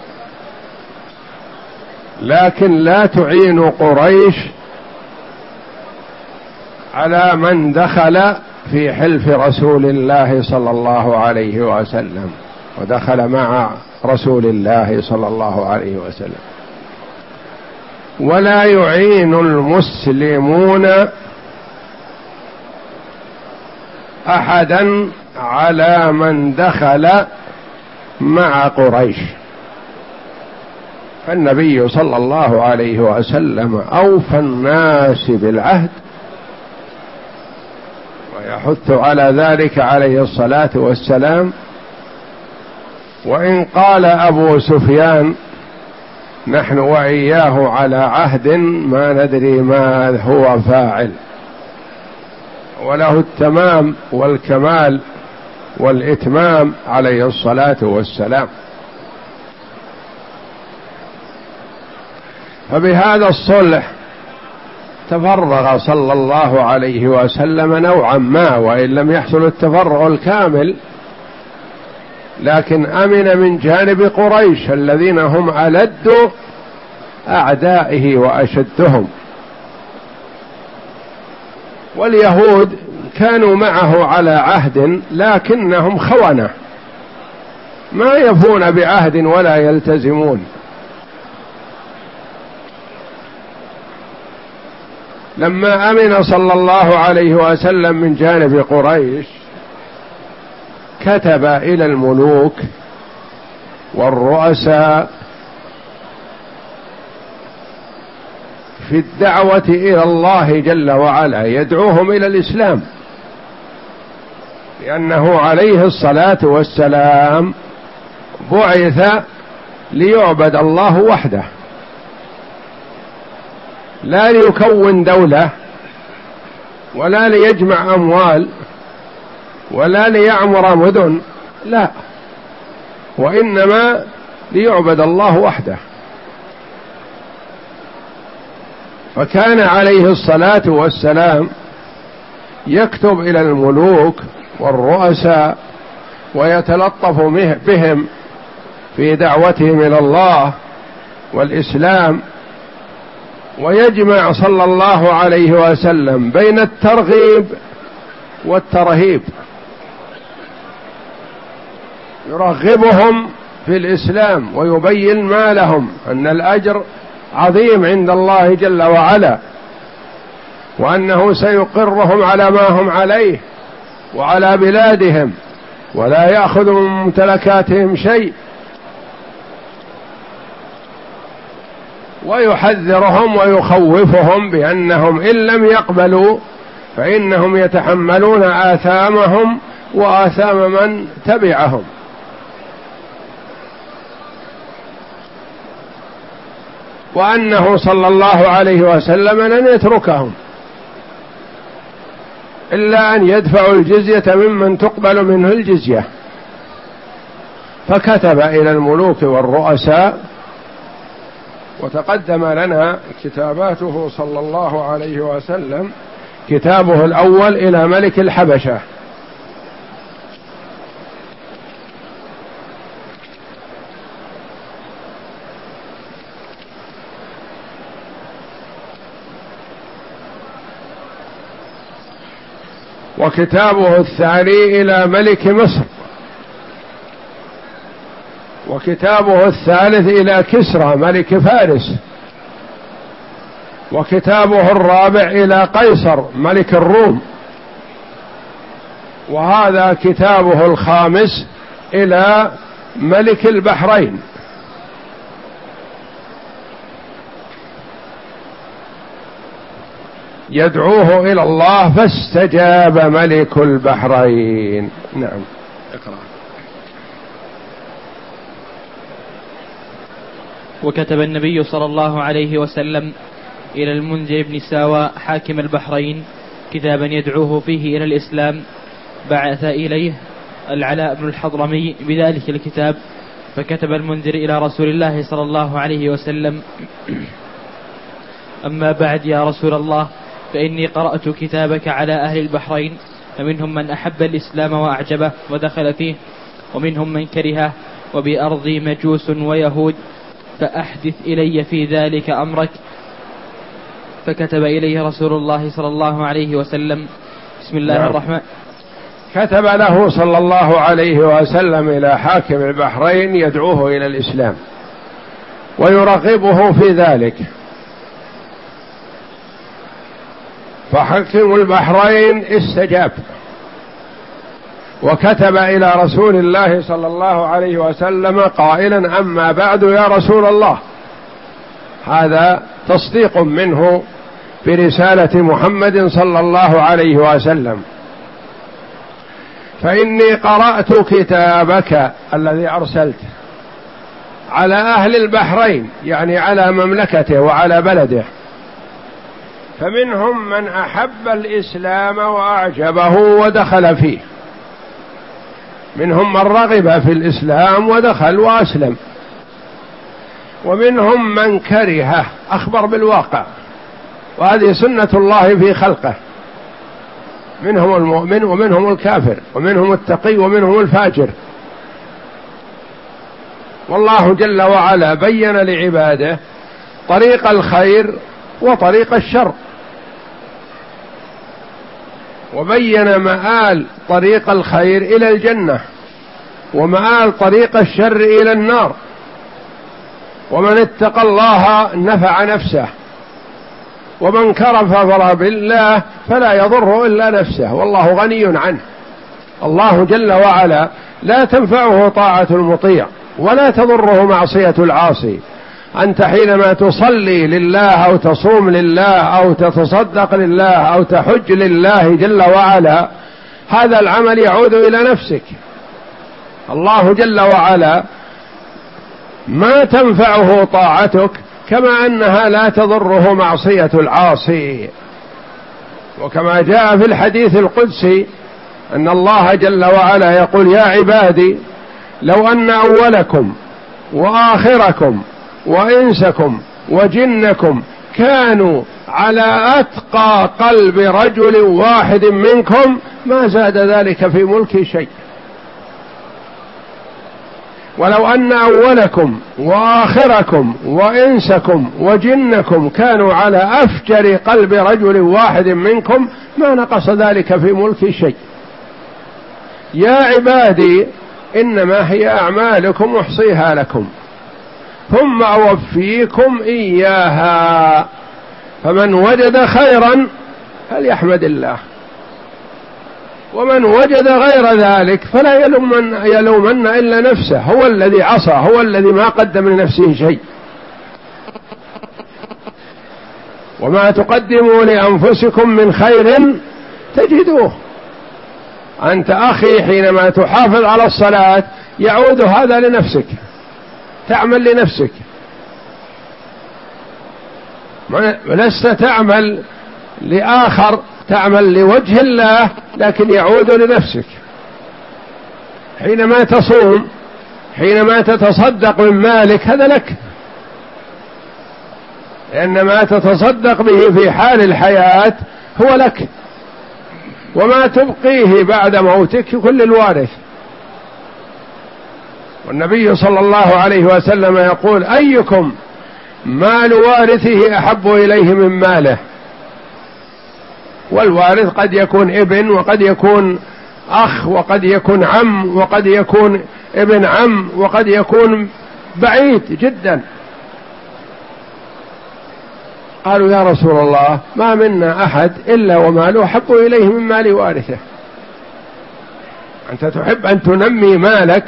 لكن لا تعين قريش على من دخل في حلف رسول الله صلى الله عليه وسلم ودخل مع رسول الله صلى الله عليه وسلم. ولا يعين المسلمون أحدا على من دخل مع قريش، فالنبي صلى الله عليه وسلم أوفى الناس بالعهد، ويحث على ذلك عليه الصلاة والسلام. وإن قال أبو سفيان نحن وإياه على عهد ما ندري ما هو فاعل، وله التمام والكمال والإتمام عليه الصلاة والسلام. فبهذا الصلح تفرغ صلى الله عليه وسلم نوعا ما، وإن لم يحصل التفرغ الكامل، لكن أمن من جانب قريش الذين هم ألد أعدائه وأشدهم. واليهود كانوا معه على عهد لكنهم خونة، ما يفون بعهد ولا يلتزمون. لما أمن صلى الله عليه وسلم من جانب قريش كتب إلى الملوك والرؤساء في الدعوة إلى الله جل وعلا، يدعوهم إلى الإسلام، لأنه عليه الصلاة والسلام بعث ليعبد الله وحده، لا ليكون دولة ولا ليجمع أموال ولا ليعمر مدن، لا، وإنما ليعبد الله وحده. فكان عليه الصلاة والسلام يكتب إلى الملوك والرؤساء ويتلطف بهم في دعوتهم إلى الله والإسلام، ويجمع صلى الله عليه وسلم بين الترغيب والترهيب، يرغبهم في الإسلام ويبين ما لهم أن الأجر عظيم عند الله جل وعلا، وأنه سيقرهم على ما هم عليه وعلى بلادهم، ولا يأخذ من ممتلكاتهم شيء، ويحذرهم ويخوفهم بأنهم إن لم يقبلوا فإنهم يتحملون آثامهم وآثام من تبعهم. وأنه صلى الله عليه وسلم لن يتركهم إلا أن يدفعوا الجزية ممن تقبل منه الجزية. فكتب إلى الملوك والرؤساء، وتقدم لنا كتاباته صلى الله عليه وسلم، كتابه الأول إلى ملك الحبشة، وكتابه الثاني إلى ملك مصر، وكتابه الثالث إلى كسرى ملك فارس، وكتابه الرابع إلى قيصر ملك الروم، وهذا كتابه الخامس إلى ملك البحرين. يدعوه إلى الله فاستجاب ملك البحرين. نعم، اقرأ. وكتب النبي صلى الله عليه وسلم إلى المنذر بن ساوى حاكم البحرين كتابا يدعوه فيه إلى الإسلام، بعث إليه العلاء بن الحضرمي بذلك الكتاب، فكتب المنذر إلى رسول الله صلى الله عليه وسلم: أما بعد يا رسول الله، فإني قرأت كتابك على أهل البحرين، فمنهم من أحب الإسلام وأعجبه ودخل فيه، ومنهم من كرهه، وبأرضي مجوس ويهود، فأحدث إلي في ذلك أمرك. فكتب إليه رسول الله صلى الله عليه وسلم: بسم الله نعم. الرحمن كتب له صلى الله عليه وسلم إلى حاكم البحرين يدعوه إلى الإسلام ويرغبه في ذلك، فحاكم البحرين استجاب وكتب إلى رسول الله صلى الله عليه وسلم قائلا: أما بعد يا رسول الله. هذا تصديق منه برسالة محمد صلى الله عليه وسلم، فإني قرأت كتابك الذي أرسلته على أهل البحرين، يعني على مملكته وعلى بلده، فمنهم من أحب الإسلام وأعجبه ودخل فيه، منهم من رغب في الإسلام ودخل وأسلم، ومنهم من كرهه، أخبر بالواقع، وهذه سنة الله في خلقه، منهم المؤمن ومنهم الكافر، ومنهم التقي ومنهم الفاجر. والله جل وعلا بين لعباده طريق الخير وطريق الشر، وبين مآل طريق الخير إلى الجنة ومآل طريق الشر إلى النار. ومن اتقى الله نفع نفسه، ومن كفر بالله فلا يضر إلا نفسه والله غني عنه. الله جل وعلا لا تنفعه طاعة المطيع ولا تضره معصية العاصي. أنت حينما تصلي لله أو تصوم لله أو تتصدق لله أو تحج لله جل وعلا، هذا العمل يعود إلى نفسك. الله جل وعلا ما تنفعه طاعتك كما أنها لا تضره معصية العاصي. وكما جاء في الحديث القدسي أن الله جل وعلا يقول: يا عبادي لو أن أولكم وآخركم وإنسكم وجنكم كانوا على أتقى قلب رجل واحد منكم ما زاد ذلك في ملكي شيء. ولو أن أولكم وآخركم وإنسكم وجنكم كانوا على أفجر قلب رجل واحد منكم ما نقص ذلك في ملكي شيء. يا عبادي إنما هي أعمالكم أحصيها لكم ثم أوفيكم إياها، فمن وجد خيرا فليحمد الله، ومن وجد غير ذلك فلا يلومن, يلومن إلا نفسه، هو الذي عصى، هو الذي ما قدم لنفسه شيء. وما تقدموا لأنفسكم من خير تجدوه. أنت أخي حينما تحافظ على الصلاة يعود هذا لنفسك، تعمل لنفسك، لست تعمل لآخر، تعمل لوجه الله لكن يعود لنفسك. حينما تصوم، حينما تتصدق من مالك، هذا لك، لأن ما تتصدق به في حال الحياة هو لك، وما تبقيه بعد موتك كل الوارث. والنبي صلى الله عليه وسلم يقول: أيكم مال وارثه أحب إليه من ماله؟ والوارث قد يكون ابن، وقد يكون أخ، وقد يكون عم، وقد يكون ابن عم، وقد يكون بعيد جدا. قالوا: يا رسول الله ما منا أحد إلا وماله أحب إليه من مال وارثه. أنت تحب أن تنمي مالك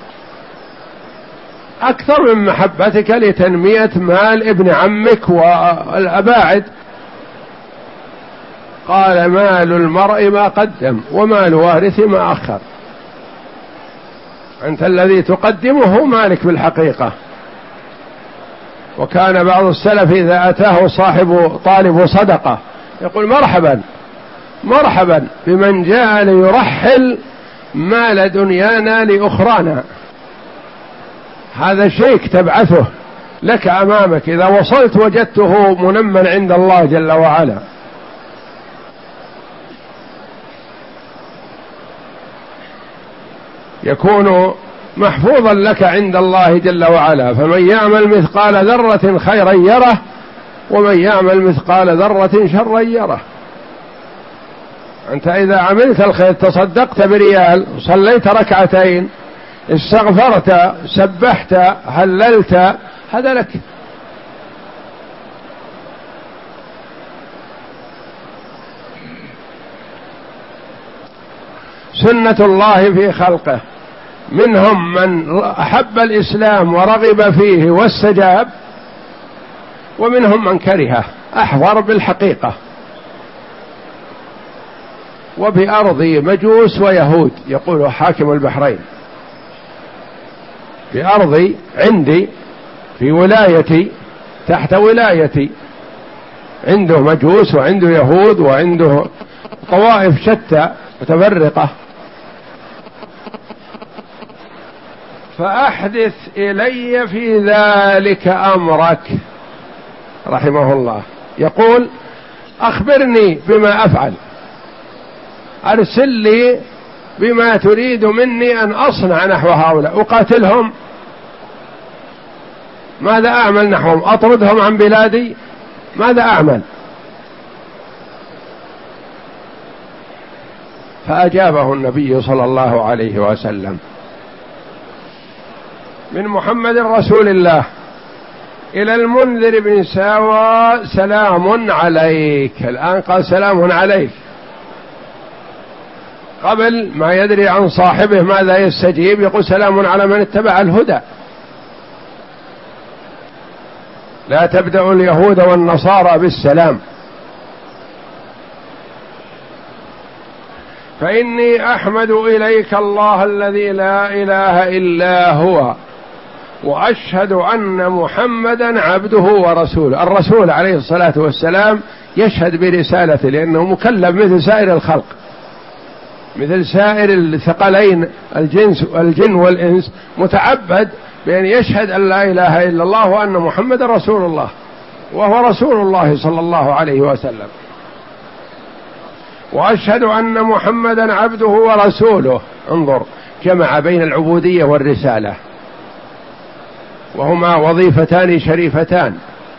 أكثر من محبتك لتنمية مال ابن عمك والأباعد. قال: مال المرء ما قدم ومال وارث ما أخر. أنت الذي تقدمه مالك بالحقيقة. وكان بعض السلف إذا أتاه صاحب طالب صدقة يقول: مرحبا مرحبا بمن جاء ليرحل مال دنيانا لأخرانا. هذا شيك تبعثه لك أمامك، إذا وصلت وجدته منمًا عند الله جل وعلا. يكون محفوظا لك عند الله جل وعلا. فمن يعمل مثقال ذرة خيرا يره، ومن يعمل مثقال ذرة شرا يره. أنت إذا عملت الخير، تصدقت بريال، صليت ركعتين، استغفرت، سبحت، هللت، هذا لك. سنة الله في خلقه، منهم من أحب الإسلام ورغب فيه واستجاب، ومنهم من كرهه أحضر بالحقيقة. وبأرضي مجوس ويهود، يقول حاكم البحرين، بأرضي عندي في ولايتي تحت ولايتي، عنده مجوس وعنده يهود وعنده طوائف شتى متفرقة. فأحدث إلي في ذلك أمرك. رحمه الله يقول أخبرني بما أفعل، أرسل لي بما تريد مني أن أصنع نحو هؤلاء، أقاتلهم؟ ماذا أعمل نحوهم؟ أطردهم عن بلادي؟ ماذا أعمل؟ فأجابه النبي صلى الله عليه وسلم: من محمد رسول الله إلى المنذر بن ساوى سلام عليك. الآن قال سلام عليك، قبل ما يدري عن صاحبه ماذا يستجيب يقول سلام على من اتبع الهدى. لا تبدأ اليهود والنصارى بالسلام. فإني أحمد إليك الله الذي لا إله إلا هو، وأشهد أن محمدا عبده ورسوله. الرسول عليه الصلاة والسلام يشهد برسالته لأنه مكلف مثل سائر الخلق، مثل سائر الثقلين الجنس الجن والإنس، متعبد بأن يشهد أن لا إله إلا الله وأن محمدا رسول الله، وهو رسول الله صلى الله عليه وسلم. وأشهد أن محمدا عبده ورسوله. انظر، جمع بين العبودية والرسالة، وهما وظيفتان شريفتان.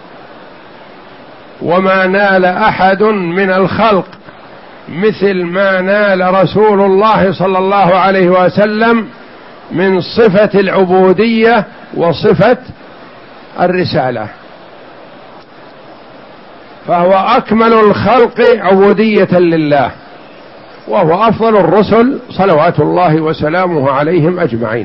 وما نال أحد من الخلق مثل ما نال رسول الله صلى الله عليه وسلم من صفة العبودية وصفة الرسالة، فهو أكمل الخلق عبودية لله، وهو أفضل الرسل صلوات الله وسلامه عليهم أجمعين.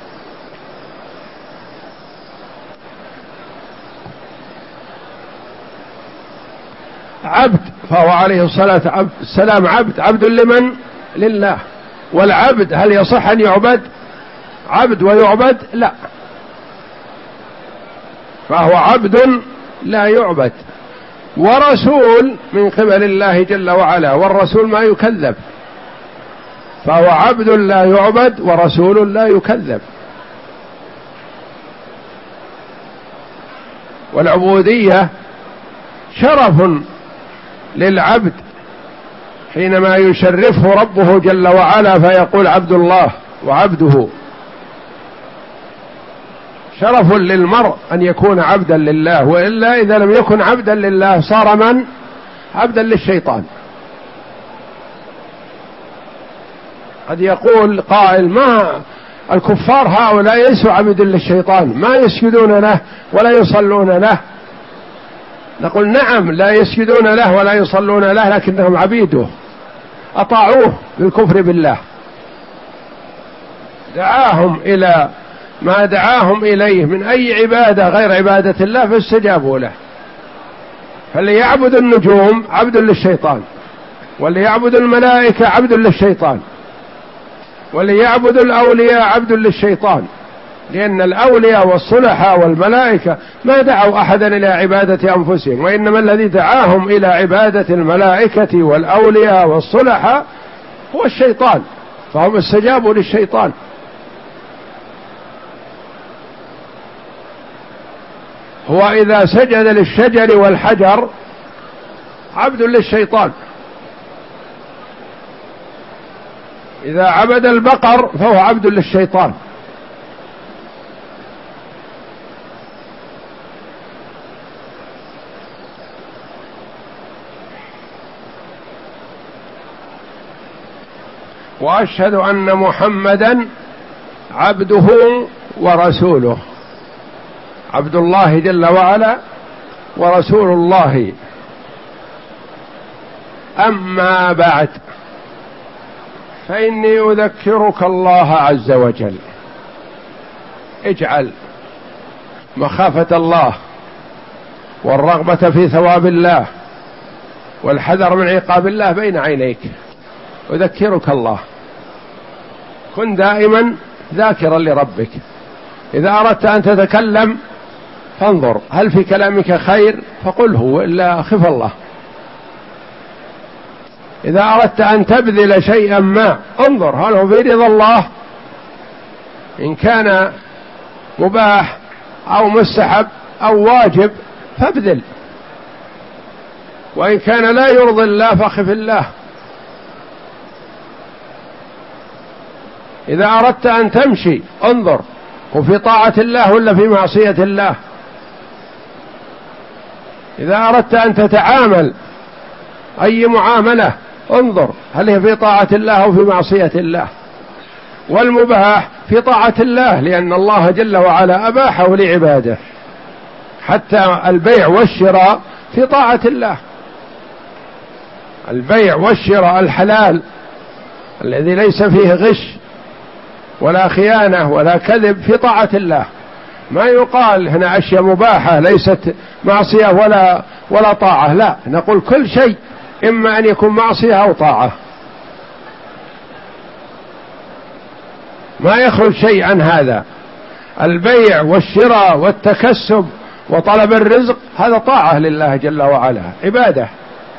عبد، فهو عليه الصلاة والسلام عبد. عبد لمن؟ لله. والعبد هل يصح أن يعبد؟ عبد ويعبد؟ لا، فهو عبد لا يعبد. ورسول من قبل الله جل وعلا، والرسول ما يكذب، فهو عبد لا يعبد ورسول لا يكذب. والعبودية شرف للعبد حينما يشرفه ربه جل وعلا فيقول عبد الله وعبده. شرف للمرء أن يكون عبدا لله، وإلا إذا لم يكن عبدا لله صار من؟ عبدا للشيطان. قد يقول قائل: ما الكفار هؤلاء ليسوا عبد للشيطان، ما يسجدون له ولا يصلون له. نقول: نعم، لا يسجدون له ولا يصلون له، لكنهم عبيده، أطاعوه بالكفر بالله، دعاهم إلى ما دعاهم إليه من أي عبادة غير عبادة الله فاستجابوا له. فاللي يعبد النجوم عبد للشيطان، واللي يعبد الملائكة عبد للشيطان، واللي يعبد الأولياء عبد للشيطان، لأن الأولياء والصلحاء والملائكة ما دعوا أحدا إلى عبادة أنفسهم، وإنما الذي دعاهم إلى عبادة الملائكة والأولياء والصلحاء هو الشيطان، فهم استجابوا للشيطان. هو إذا سجد للشجر والحجر عبد للشيطان، إذا عبد البقر فهو عبد للشيطان. وأشهد أن محمدا عبده ورسوله، عبد الله جل وعلا ورسول الله. أما بعد، فإني أذكرك الله عز وجل. اجعل مخافة الله والرغبة في ثواب الله والحذر من عقاب الله بين عينيك. أذكرك الله، كن دائما ذاكرا لربك. إذا أردت أن تتكلم فانظر هل في كلامك خير فقله، وإلا خف الله. إذا أردت أن تبذل شيئا ما انظر هل هو في رضا الله إن كان مباح أو مستحب أو واجب فابذل، وإن كان لا يرضي الله فخف الله. إذا أردت أن تمشي انظر وفي طاعة الله ولا في معصية الله. إذا أردت أن تتعامل أي معاملة انظر هل هي في طاعة الله أو في معصية الله. والمباح في طاعة الله لأن الله جل وعلا أباحه لعباده، حتى البيع والشراء في طاعة الله. البيع والشراء الحلال الذي ليس فيه غش ولا خيانة ولا كذب في طاعة الله. ما يقال هنا أشياء مباحة ليست معصية ولا ولا طاعة، لا، نقول كل شيء إما أن يكون معصية أو طاعة، ما يخرج شيء عن هذا. البيع والشراء والتكسب وطلب الرزق هذا طاعة لله جل وعلا، عبادة.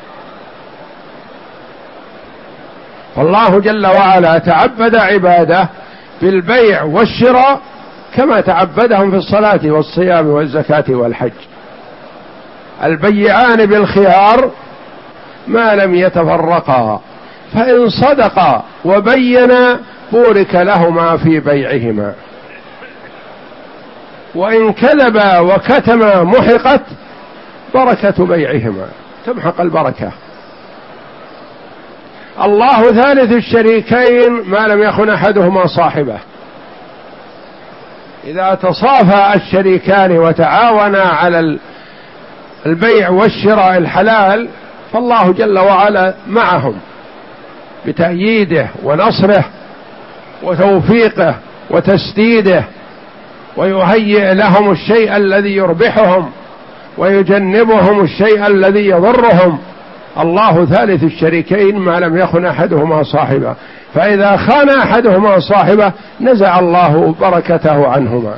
والله جل وعلا تعبد عباده بالبيع والشراء كما تعبدهم في الصلاة والصيام والزكاة والحج. البيعان بالخيار ما لم يتفرقا، فإن صدقا وبينا بورك لهما في بيعهما، وإن كذبا وكتما محقت بركة بيعهما، تمحق البركة. الله ثالث الشريكين ما لم يخن أحدهما صاحبه. إذا تصافى الشريكان وتعاونا على البيع والشراء الحلال فالله جل وعلا معهم بتأييده ونصره وتوفيقه وتسديده، ويهيئ لهم الشيء الذي يربحهم ويجنبهم الشيء الذي يضرهم. الله ثالث الشريكين ما لم يخن أحدهما صاحبه، فإذا خان أحدهما صاحبه نزع الله بركته عنهما.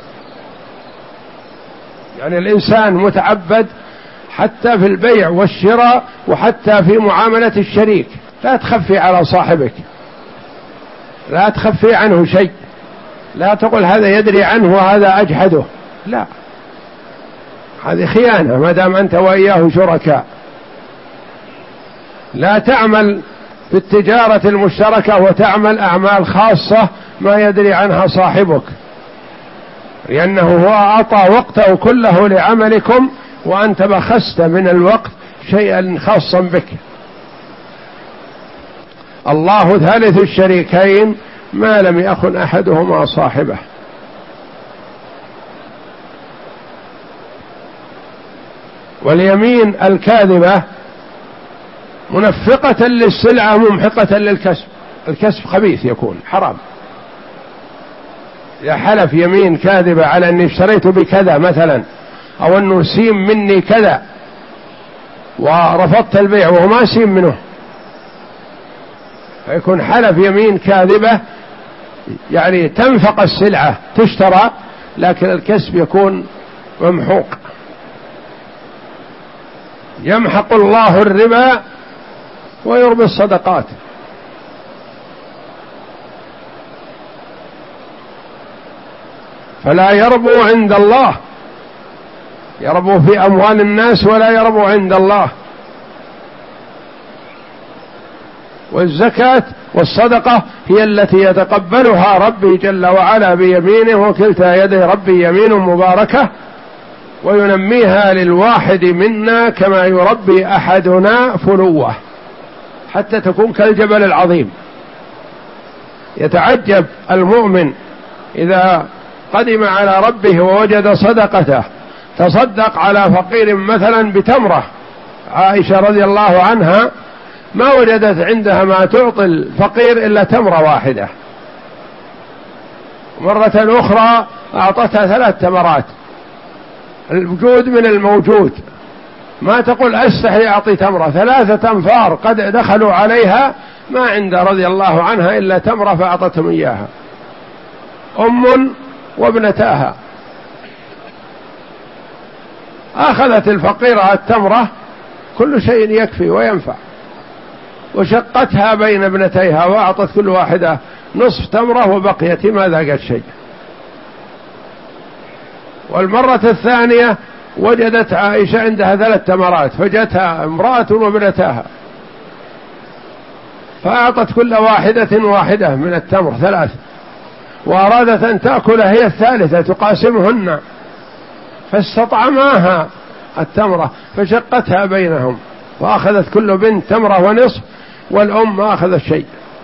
يعني الإنسان متعبد حتى في البيع والشراء وحتى في معاملة الشريك، لا تخفي على صاحبك، لا تخفي عنه شيء، لا تقول هذا يدري عنه وهذا أجحده، لا، هذه خيانة ما دام أنت وإياه شركاء. لا تعمل في التجارة المشتركة وتعمل أعمال خاصة ما يدري عنها صاحبك، لأنه هو أعطى وقته كله لعملكم وأنت بخست من الوقت شيئا خاصا بك. الله ثالث الشريكين ما لم يخن أحدهما صاحبه. واليمين الكاذبة منفقة للسلعة ممحقة للكسب، الكسب خبيث يكون حرام. إذا حلف يمين كاذبة على أني اشتريت بكذا مثلا، أو أنه سيم مني كذا ورفضت البيع وهو ما سيم منه، فيكون حلف يمين كاذبة يعني تنفق السلعة تشترى لكن الكسب يكون ممحوق. يمحق الله الربا ويربي الصدقات. فلا يربو عند الله، يربو في أموال الناس ولا يربو عند الله. والزكاة والصدقة هي التي يتقبلها ربي جل وعلا بيمينه، وكلتا يدي ربي يمين مباركة، وينميها للواحد منا كما يربي أحدنا فلوه حتى تكون كالجبل العظيم. يتعجب المؤمن إذا قدم على ربه ووجد صدقته، تصدق على فقير مثلا بتمرة. عائشة رضي الله عنها ما وجدت عندها ما تعطي الفقير إلا تمرة واحدة، مرة أخرى أعطتها ثلاث تمرات، الوجود من الموجود، ما تقول أستحي أعطي تمرة، ثلاثة أنفار قد دخلوا عليها ما عند رضي الله عنها إلا تمرة فأعطتهم إياها، أم وابنتاها. أخذت الفقيرة التمرة، كل شيء يكفي وينفع، وشقتها بين ابنتيها وأعطت كل واحدة نصف تمرة وبقيت ما ذاقت شيء. والمرة الثانية وجدت عائشة عندها ثلاث تمرات، فجتها امرأة وابنتها فأعطت كل واحدة واحدة من التمر ثلاث، وأرادت أن تأكل هي الثالثة تقاسمهن، فاستطعماها التمرة فشقتها بينهم، وأخذت كل بنت تمرة ونصف، والأم ما أخذت شيء.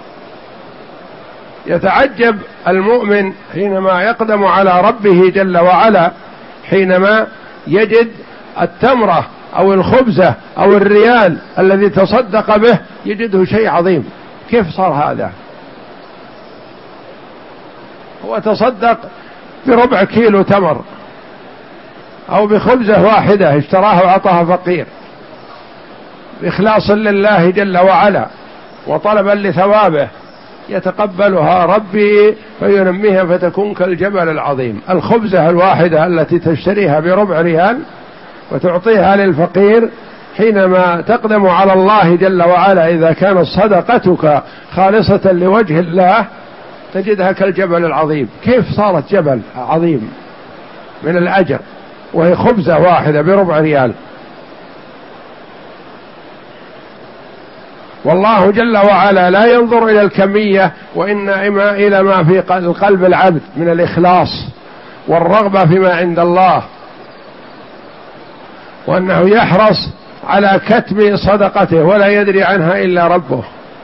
يتعجب المؤمن حينما يقدم على ربه جل وعلا، حينما يجد التمرة أو الخبزة أو الريال الذي تصدق به يجده شيء عظيم. كيف صار هذا؟ هو تصدق بربع كيلو تمر أو بخبزة واحدة اشتراها وعطاها فقير إخلاصا لله جل وعلا وطلبا لثوابه، يتقبلها ربي فينميها فتكون كالجبل العظيم. الخبزة الواحدة التي تشتريها بربع ريال وتعطيها للفقير، حينما تقدم على الله جل وعلا إذا كانت صدقتك خالصة لوجه الله تجدها كالجبل العظيم. كيف صارت جبل عظيم من الأجر وهي خبزة واحدة بربع ريال؟ والله جل وعلا لا ينظر إلى الكمية، وإنما إلى ما في قلب العبد من الإخلاص والرغبة فيما عند الله، وأنه يحرص على كتم صدقته ولا يدري عنها إلا ربه،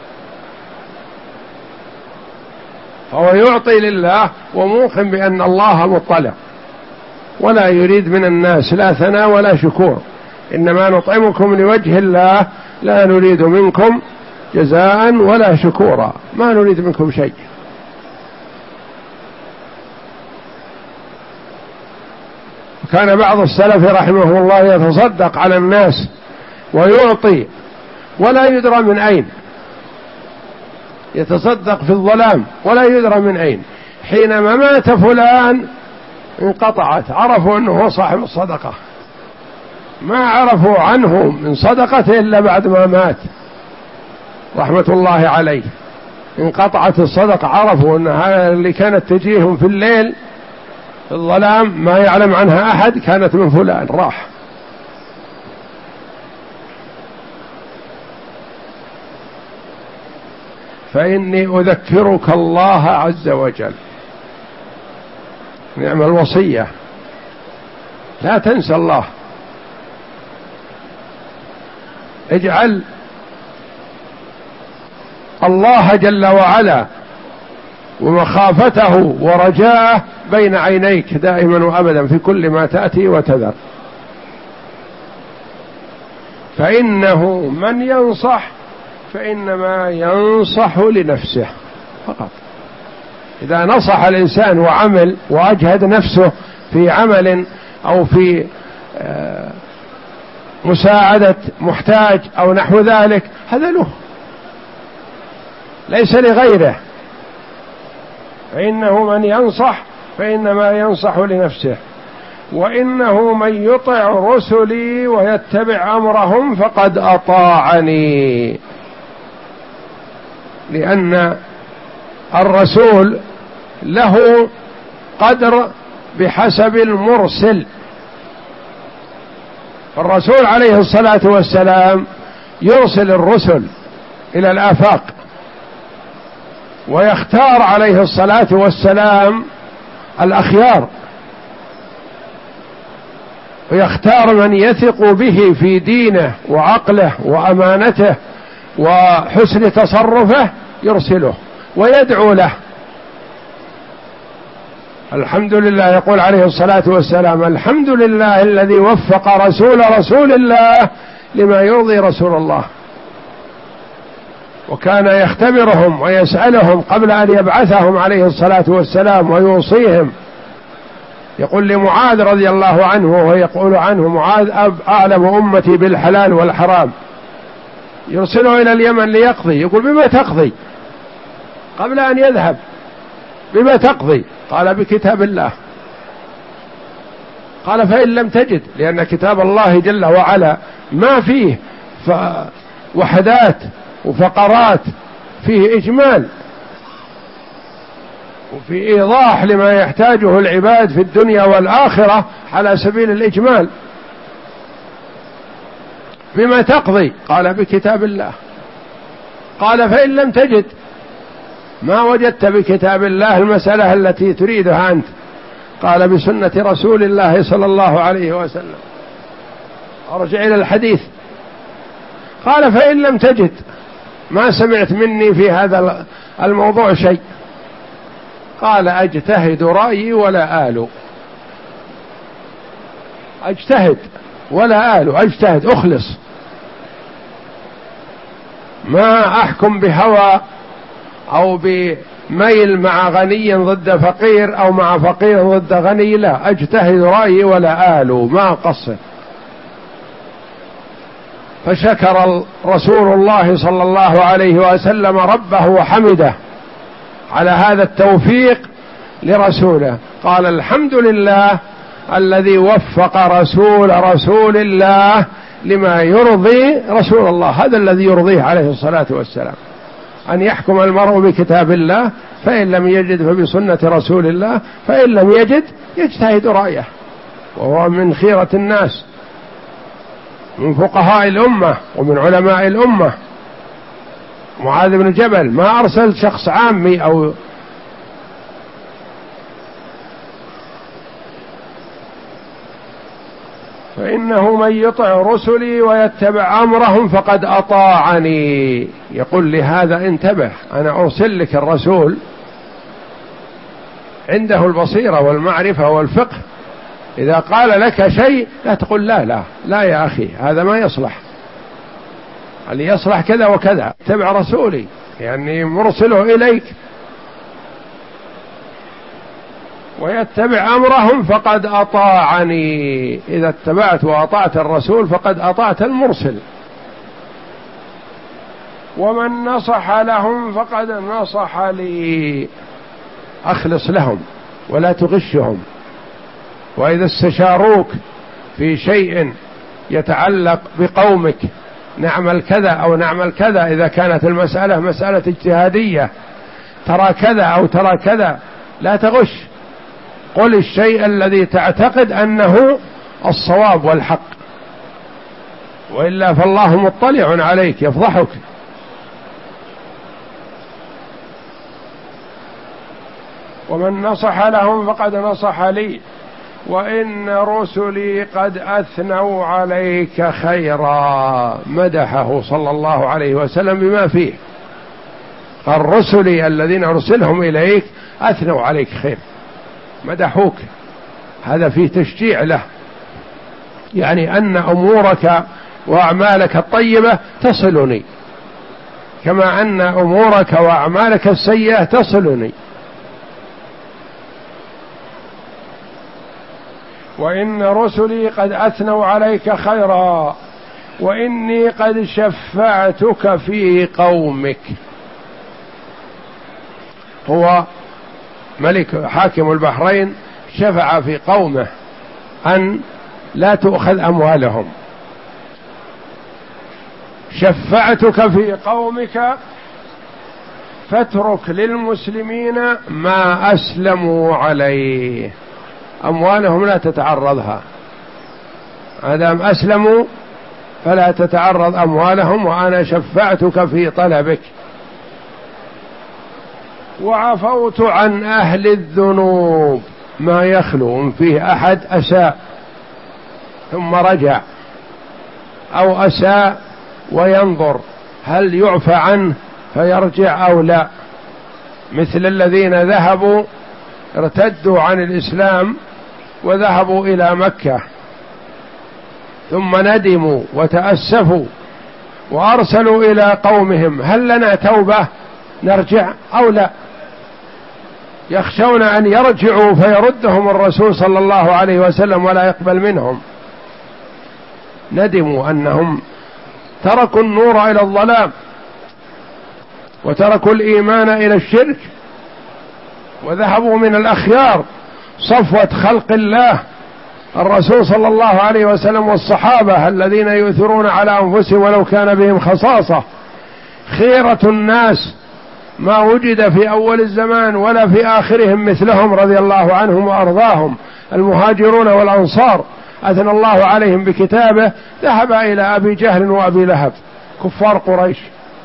فهو يعطي لله وموقن بأن الله مطلع، ولا يريد من الناس لا ثناء ولا شكور، إنما نطعمكم لوجه الله لا نريد منكم جزاء ولا شكورا، ما نريد منكم شيء. كان بعض السلف رحمه الله يتصدق على الناس ويعطي ولا يدرى من أين، يتصدق في الظلام ولا يدرى من أين. حينما مات فلان انقطعت، عرفوا أنه هو صاحب الصدقة، ما عرفوا عنه من صدقته إلا بعد ما مات رحمة الله عليه. انقطعت الصدقة، عرفوا أن هذا اللي كانت تجيهم في الليل في الظلام ما يعلم عنها أحد كانت من فلان، راح. فإني أذكرك الله عز وجل، نعم الوصية، لا تنسى الله، اجعل الله جل وعلا ومخافته ورجاءه بين عينيك دائما وأبدا في كل ما تأتي وتذر، فإنه من ينصح فإنما ينصح لنفسه فقط. إذا نصح الإنسان وعمل وأجهد نفسه في عمل أو في مساعدة محتاج أو نحو ذلك، هذا له ليس لغيره. فإنه من ينصح فإنما ينصح لنفسه، وإنه من يطع رسلي ويتبع أمرهم فقد أطاعني، لأن الرسول له قدر بحسب المرسل. الرسول عليه الصلاة والسلام يرسل الرسل إلى الآفاق، ويختار عليه الصلاة والسلام الأخيار، ويختار من يثق به في دينه وعقله وأمانته وحسن تصرفه يرسله ويدعو له. الحمد لله، يقول عليه الصلاة والسلام: الحمد لله الذي وفق رسول رسول الله لما يرضي رسول الله. وكان يختبرهم ويسألهم قبل أن يبعثهم عليه الصلاة والسلام ويوصيهم. يقول لمعاذ رضي الله عنه وهو يقول عنه: معاذ أعلم أمتي بالحلال والحرام، يرسله إلى اليمن ليقضي، يقول: بما تقضي؟ قبل أن يذهب: بما تقضي؟ قال: بكتاب الله. قال: فإن لم تجد، لأن كتاب الله جل وعلا ما فيه وحدات وفقرات، فيه إجمال، وفي إيضاح لما يحتاجه العباد في الدنيا والآخرة على سبيل الإجمال. بما تقضي؟ قال بكتاب الله. قال فإن لم تجد، ما وجدت بكتاب الله المسألة التي تريدها أنت؟ قال بسنة رسول الله صلى الله عليه وسلم. أرجع إلى الحديث. قال فإن لم تجد، ما سمعت مني في هذا الموضوع شيء. قال أجتهد رأيي ولا آل. أجتهد ولا آل، أجتهد أخلص، ما أحكم بهوى أو بميل مع غني ضد فقير أو مع فقير ضد غني، لا، أجتهد رأيي ولا آل، ما أقصر. فشكر رسول الله صلى الله عليه وسلم ربه وحمده على هذا التوفيق لرسوله. قال الحمد لله الذي وفق رسول رسول الله لما يرضي رسول الله. هذا الذي يرضيه عليه الصلاة والسلام، أن يحكم المرء بكتاب الله، فإن لم يجد فبسنة رسول الله، فإن لم يجد يجتهد رأيه، وهو من خيرة الناس، من فقهاء الأمة ومن علماء الأمة. معاذ بن جبل ما أرسل شخص عامي أو فإنه من يطع رسلي ويتبع أمرهم فقد أطاعني. يقول لهذا انتبه، أنا أرسل لك الرسول عنده البصيرة والمعرفة والفقه، إذا قال لك شيء لا تقول لا لا لا يا أخي هذا ما يصلح، اللي يصلح كذا وكذا، اتبع رسولي يعني مرسله إليك. ويتبع أمرهم فقد أطاعني، إذا اتبعت وأطعت الرسول فقد أطعت المرسل. ومن نصح لهم فقد نصح لي، أخلص لهم ولا تغشهم. وإذا استشاروك في شيء يتعلق بقومك، نعمل كذا أو نعمل كذا، إذا كانت المسألة مسألة اجتهادية، ترى كذا أو ترى كذا، لا تغش، قل الشيء الذي تعتقد أنه الصواب والحق، وإلا فالله مطلع عليك يفضحك. ومن نصح لهم فقد نصح لي، وإن رسلي قد أثنوا عليك خيرا. مدحه صلى الله عليه وسلم بما فيه، قال رسلي الذين أرسلهم إليك أثنوا عليك خير، مدحوك، هذا فيه تشجيع له، يعني أن أمورك وأعمالك الطيبة تصلني كما أن أمورك وأعمالك السيئة تصلني. وإن رسلي قد أثنوا عليك خيرا وإني قد شفعتك في قومك. هو ملك حاكم البحرين شفع في قومه أن لا تؤخذ أموالهم. شفعتك في قومك فاترك للمسلمين ما أسلموا عليه، أموالهم لا تتعرضها، ما دام أسلموا فلا تتعرض أموالهم، وأنا شفعتك في طلبك. وعفوت عن أهل الذنوب، ما يخلو فيه أحد أساء ثم رجع، أو أساء وينظر هل يعفى عنه فيرجع أو لا، مثل الذين ذهبوا ارتدوا عن الإسلام وذهبوا إلى مكة ثم ندموا وتأسفوا وأرسلوا إلى قومهم هل لنا توبة نرجع أو لا، يخشون أن يرجعوا فيردهم الرسول صلى الله عليه وسلم ولا يقبل منهم. ندموا أنهم تركوا النور إلى الظلام وتركوا الإيمان إلى الشرك، وذهبوا من الأخيار صفوة خلق الله الرسول صلى الله عليه وسلم والصحابة الذين يؤثرون على أنفسهم ولو كان بهم خصاصة، خيرة الناس ما وجد في أول الزمان ولا في آخرهم مثلهم رضي الله عنهم وأرضاهم، المهاجرون والأنصار أثنى الله عليهم بكتابه، ذهب إلى أبي جهل وأبي لهب كفار قريش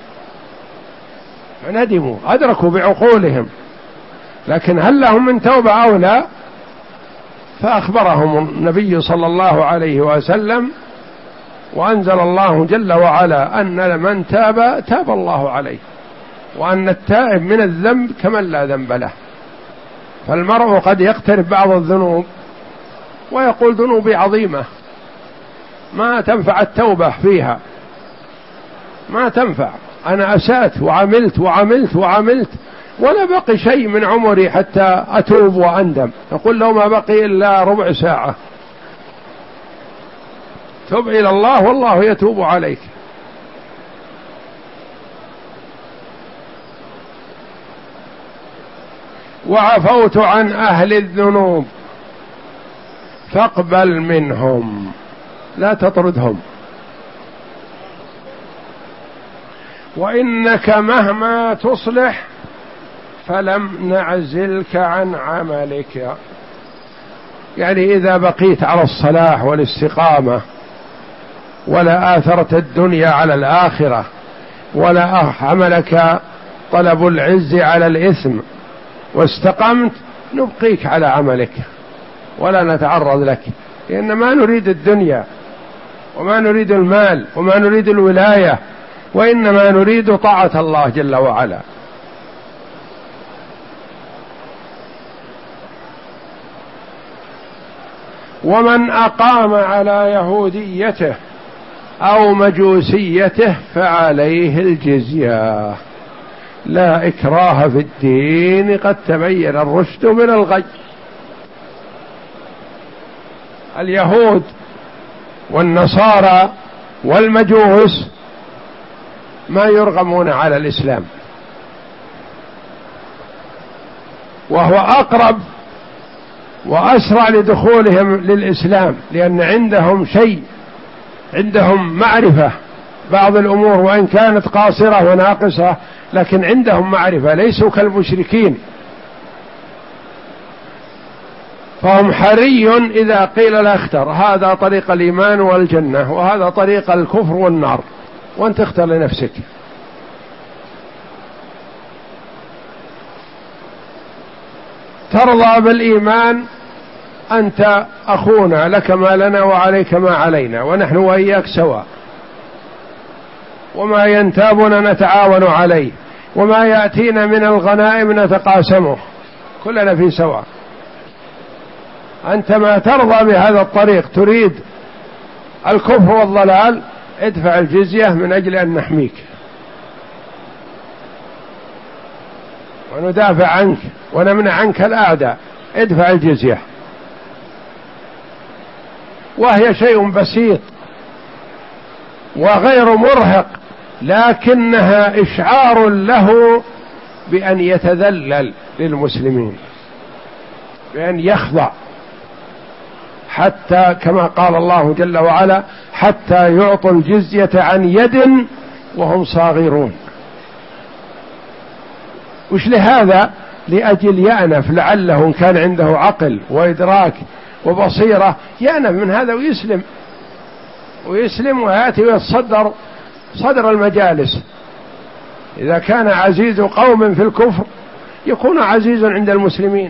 فندموا، أدركوا بعقولهم، لكن هل لهم من توبة أو لا؟ فأخبرهم النبي صلى الله عليه وسلم، وأنزل الله جل وعلا أن من تاب تاب الله عليه، وأن التائب من الذنب كمن لا ذنب له. فالمرء قد يقترف بعض الذنوب ويقول ذنوبي عظيمة ما تنفع التوبة فيها، ما تنفع، أنا أسأت وعملت وعملت وعملت ولا بقي شيء من عمري حتى أتوب وأندم. يقول لو ما بقي إلا ربع ساعة، تب إلى الله والله يتوب عليك. وعفوت عن أهل الذنوب فاقبل منهم، لا تطردهم، وإنك مهما تصلح فلم نعزلك عن عملك. يعني إذا بقيت على الصلاح والاستقامة ولا آثرت الدنيا على الآخرة ولا عملك طلب العز على الإثم واستقمت، نبقيك على عملك ولا نتعرض لك، لأن ما نريد الدنيا وما نريد المال وما نريد الولاية، وإنما نريد طاعة الله جل وعلا. ومن أقام على يهوديته أو مجوسيته فعليه الجزية، لا إكراه في الدين قد تبين الرشد من الغي. اليهود والنصارى والمجوس ما يرغمون على الإسلام، وهو أقرب وأسرع لدخولهم للإسلام، لأن عندهم شيء، عندهم معرفة بعض الأمور وإن كانت قاصرة وناقصة، لكن عندهم معرفة، ليسوا كالمشركين. فهم حري إذا قيل لا اختر، هذا طريق الإيمان والجنة وهذا طريق الكفر والنار، وأنت اختر لنفسك. ترضى بالإيمان، أنت أخونا، لك ما لنا وعليك ما علينا، ونحن وإياك سواء، وما ينتابنا نتعاون عليه، وما يأتينا من الغنائم نتقاسمه، كلنا في سواء. أنت ما ترضى بهذا الطريق، تريد الكفر والضلال، ادفع الجزية من أجل أن نحميك وندافع عنك ونمنع عنك الأعداء، ادفع الجزية. وهي شيء بسيط وغير مرهق، لكنها إشعار له بأن يتذلل للمسلمين، بأن يخضع، حتى كما قال الله جل وعلا حتى يعطوا الجزية عن يد وهم صاغرون. وش لهذا؟ لأجل يأنف، لعله إن كان عنده عقل وإدراك وبصيرة يأنف من هذا ويسلم ويسلم ويأتي ويتصدر صدر المجالس. إذا كان عزيز قوم في الكفر يكون عزيز عند المسلمين.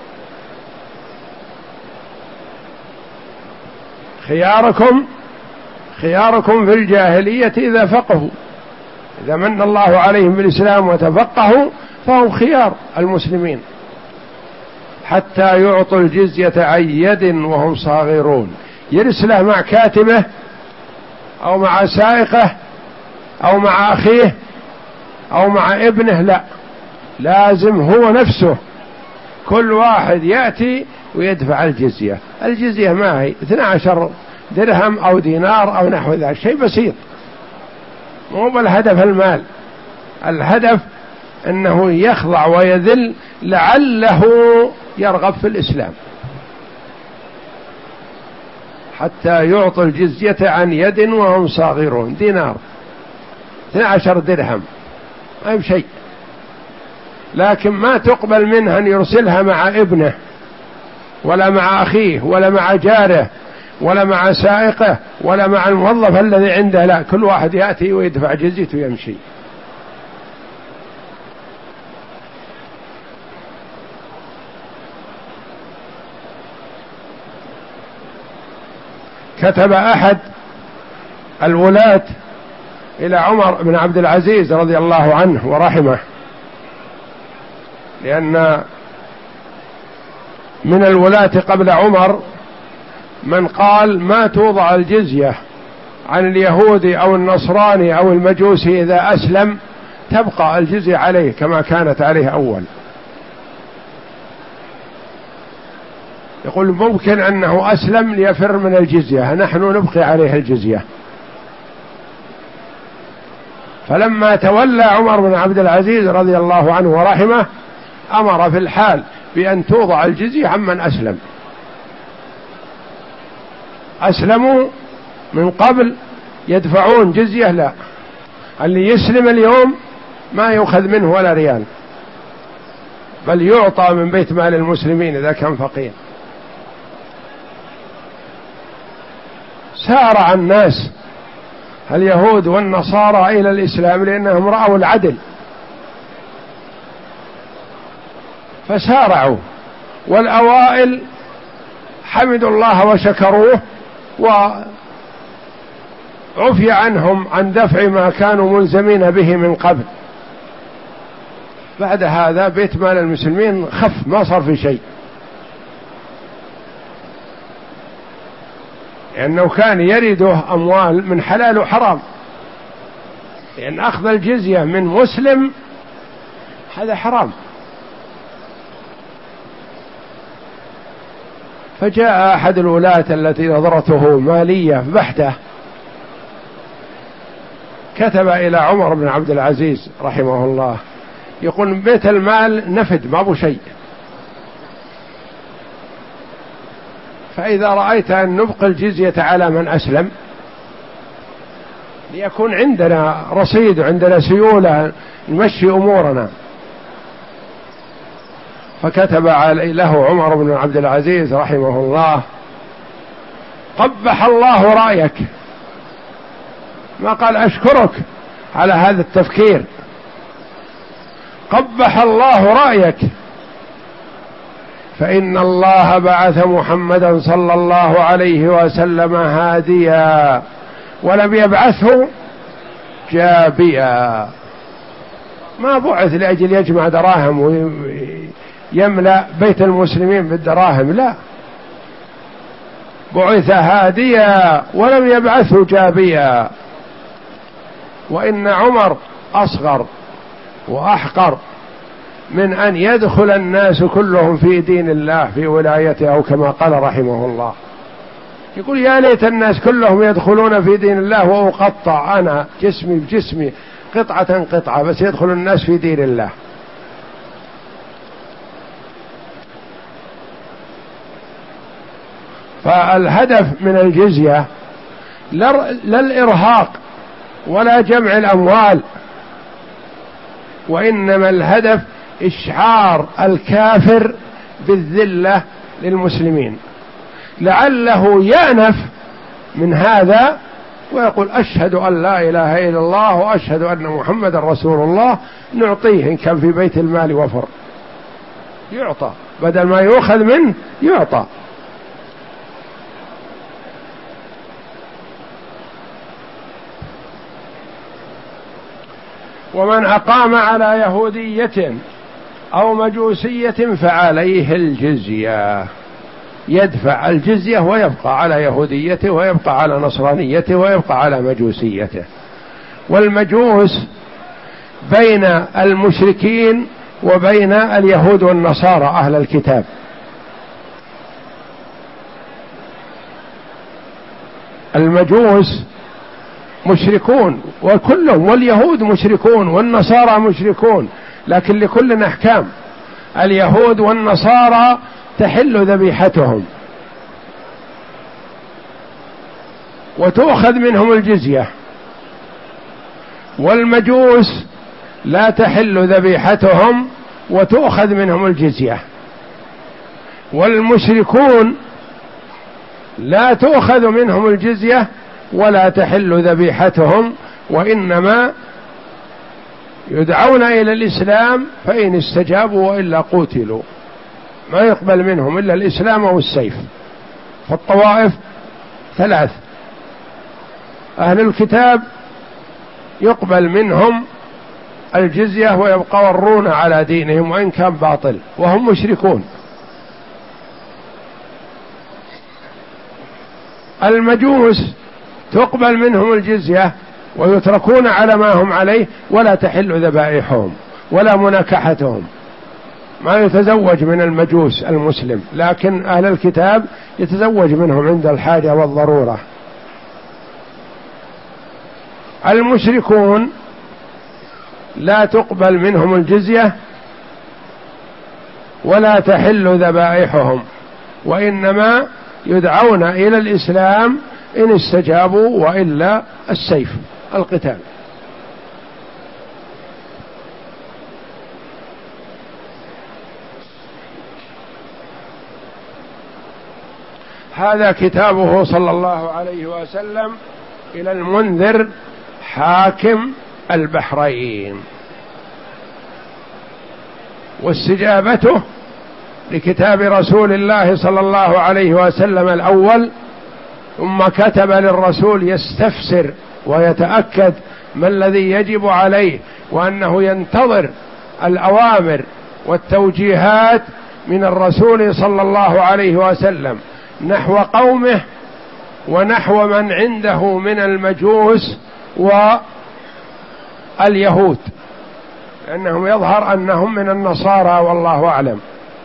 خياركم خياركم في الجاهلية إذا فقهوا، إذا من الله عليهم بالإسلام وتفقهوا فهم خيار المسلمين، حتى يعطوا الجزية عن يد وهم صاغرون. يرسله مع كاتبه أو مع سائقه أو مع أخيه أو مع ابنه، لا، لازم هو نفسه كل واحد يأتي ويدفع الجزية. الجزية ما هي اثني عشر درهم أو دينار أو نحو ذلك، شيء بسيط، مو بالهدف المال، الهدف أنه يخضع ويذل لعله يرغب في الإسلام. حتى يعطوا الجزية عن يد وهم صاغرون، دينار اثني عشر درهم ما بشيء، لكن ما تقبل منه أن يرسلها مع ابنه ولا مع أخيه ولا مع جاره ولا مع سائقه ولا مع الموظف الذي عنده، لا، كل واحد يأتي ويدفع جزيته ويمشي. كتب أحد الولاة إلى عمر بن عبد العزيز رضي الله عنه ورحمه، لأن من الولاة قبل عمر من قال ما توضع الجزية عن اليهودي أو النصراني أو المجوسي إذا أسلم، تبقى الجزية عليه كما كانت عليه أول. يقول ممكن أنه أسلم ليفر من الجزية، نحن نبقي عليه الجزية. فلما تولى عمر بن عبد العزيز رضي الله عنه ورحمه أمر في الحال بأن توضع الجزية عمن أسلم. أسلموا من قبل يدفعون جزية، لا، اللي يسلم اليوم ما يؤخذ منه ولا ريال، بل يعطى من بيت مال المسلمين إذا كان فقير. سارع الناس اليهود والنصارى إلى الإسلام لأنهم رأوا العدل فسارعوا، والأوائل حمدوا الله وشكروه وعفي عنهم عن دفع ما كانوا ملزمين به من قبل. بعد هذا بيت مال المسلمين خف، ما صار في شيء، لأنه كان يرده أموال من حلال وحرام، لأن أخذ الجزية من مسلم هذا حرام. فجاء أحد الولاة التي نظرته مالية بحتة كتب إلى عمر بن عبد العزيز رحمه الله يقول بيت المال نفد ما أبو شيء، فإذا رأيت أن نبقي الجزية على من أسلم ليكون عندنا رصيد وعندنا سيولة نمشي أمورنا. فكتب له عمر بن عبد العزيز رحمه الله قبح الله رأيك، ما قال أشكرك على هذا التفكير، قبح الله رأيك، فإن الله بعث محمدا صلى الله عليه وسلم هاديا ولم يبعثه جابيا. ما بعث لأجل يجمع دراهم ويملأ بيت المسلمين بالدراهم، لا، بعث هاديا ولم يبعثه جابيا. وإن عمر أصغر وأحقر من أن يدخل الناس كلهم في دين الله في ولايته، أو كما قال رحمه الله، يقول يا ليت الناس كلهم يدخلون في دين الله وأقطع أنا جسمي بجسمي قطعة قطعة، بس يدخل الناس في دين الله. فالهدف من الجزية لا الإرهاق ولا جمع الأموال، وإنما الهدف إشعار الكافر بالذلة للمسلمين لعله يأنف من هذا ويقول أشهد أن لا إله إلا الله وأشهد أن محمد رسول الله، نعطيه إن كان في بيت المال وفر، يعطى بدل ما يؤخذ منه يعطى. ومن أقام على يهودية أو مجوسية فعليه الجزية، يدفع الجزية ويبقى على يهوديته ويبقى على نصرانيته ويبقى على مجوسيته. والمجوس بين المشركين وبين اليهود والنصارى أهل الكتاب، المجوس مشركون وكلهم، واليهود مشركون والنصارى مشركون، لكن لكل أحكام. اليهود والنصارى تحل ذبيحتهم وتؤخذ منهم الجزية، والمجوس لا تحل ذبيحتهم وتؤخذ منهم الجزية، والمشركون لا تؤخذ منهم الجزية ولا تحل ذبيحتهم، وإنما يدعون إلى الإسلام فإن استجابوا وإلا قتلوا، ما يقبل منهم إلا الإسلام أو السيف. فالطوائف ثلاث: أهل الكتاب يقبل منهم الجزية ويبقون على دينهم وإن كان باطل وهم مشركون. المجوس تقبل منهم الجزية ويتركون على ما هم عليه ولا تحل ذبائحهم ولا مناكحتهم، ما يتزوج من المجوس المسلم، لكن أهل الكتاب يتزوج منهم عند الحاجة والضرورة. المشركون لا تقبل منهم الجزية ولا تحل ذبائحهم، وإنما يدعون إلى الإسلام إن استجابوا وإلا السيف، القتال. هذا كتابه صلى الله عليه وسلم إلى المنذر حاكم البحرين، واستجابته لكتاب رسول الله صلى الله عليه وسلم الأول، ثم كتب للرسول يستفسر ويتأكد ما الذي يجب عليه، وأنه ينتظر الأوامر والتوجيهات من الرسول صلى الله عليه وسلم نحو قومه ونحو من عنده من المجوس واليهود، لأنهم يظهر أنهم من النصارى والله أعلم.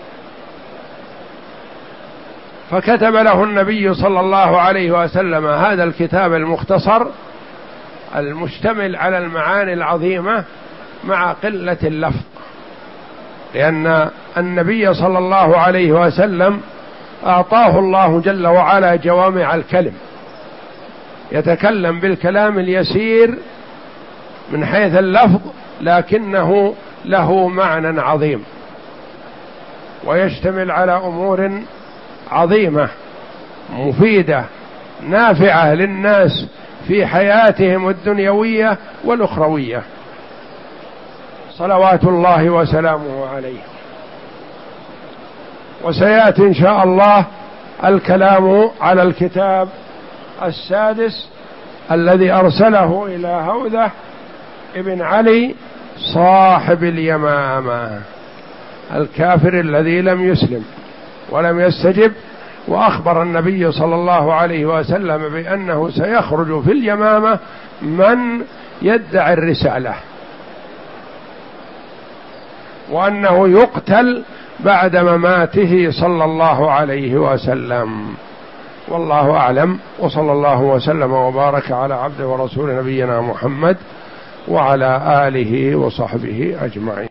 فكتب له النبي صلى الله عليه وسلم هذا الكتاب المختصر المشتمل على المعاني العظيمة مع قلة اللفظ، لأن النبي صلى الله عليه وسلم أعطاه الله جل وعلا جوامع الكلم، يتكلم بالكلام اليسير من حيث اللفظ لكنه له معنى عظيم، ويشتمل على أمور عظيمة مفيدة نافعة للناس في حياتهم الدنيوية والأخروية، صلوات الله وسلامه عليه. وسيأتي إن شاء الله الكلام على الكتاب السادس الذي أرسله إلى هوذة ابن علي صاحب اليمامة، الكافر الذي لم يسلم ولم يستجب، وأخبر النبي صلى الله عليه وسلم بأنه سيخرج في اليمامة من يدعي الرسالة، وأنه يقتل بعد مماته صلى الله عليه وسلم. والله أعلم، وصلى الله وسلم وبارك على عبده ورسول نبينا محمد وعلى آله وصحبه أجمعين.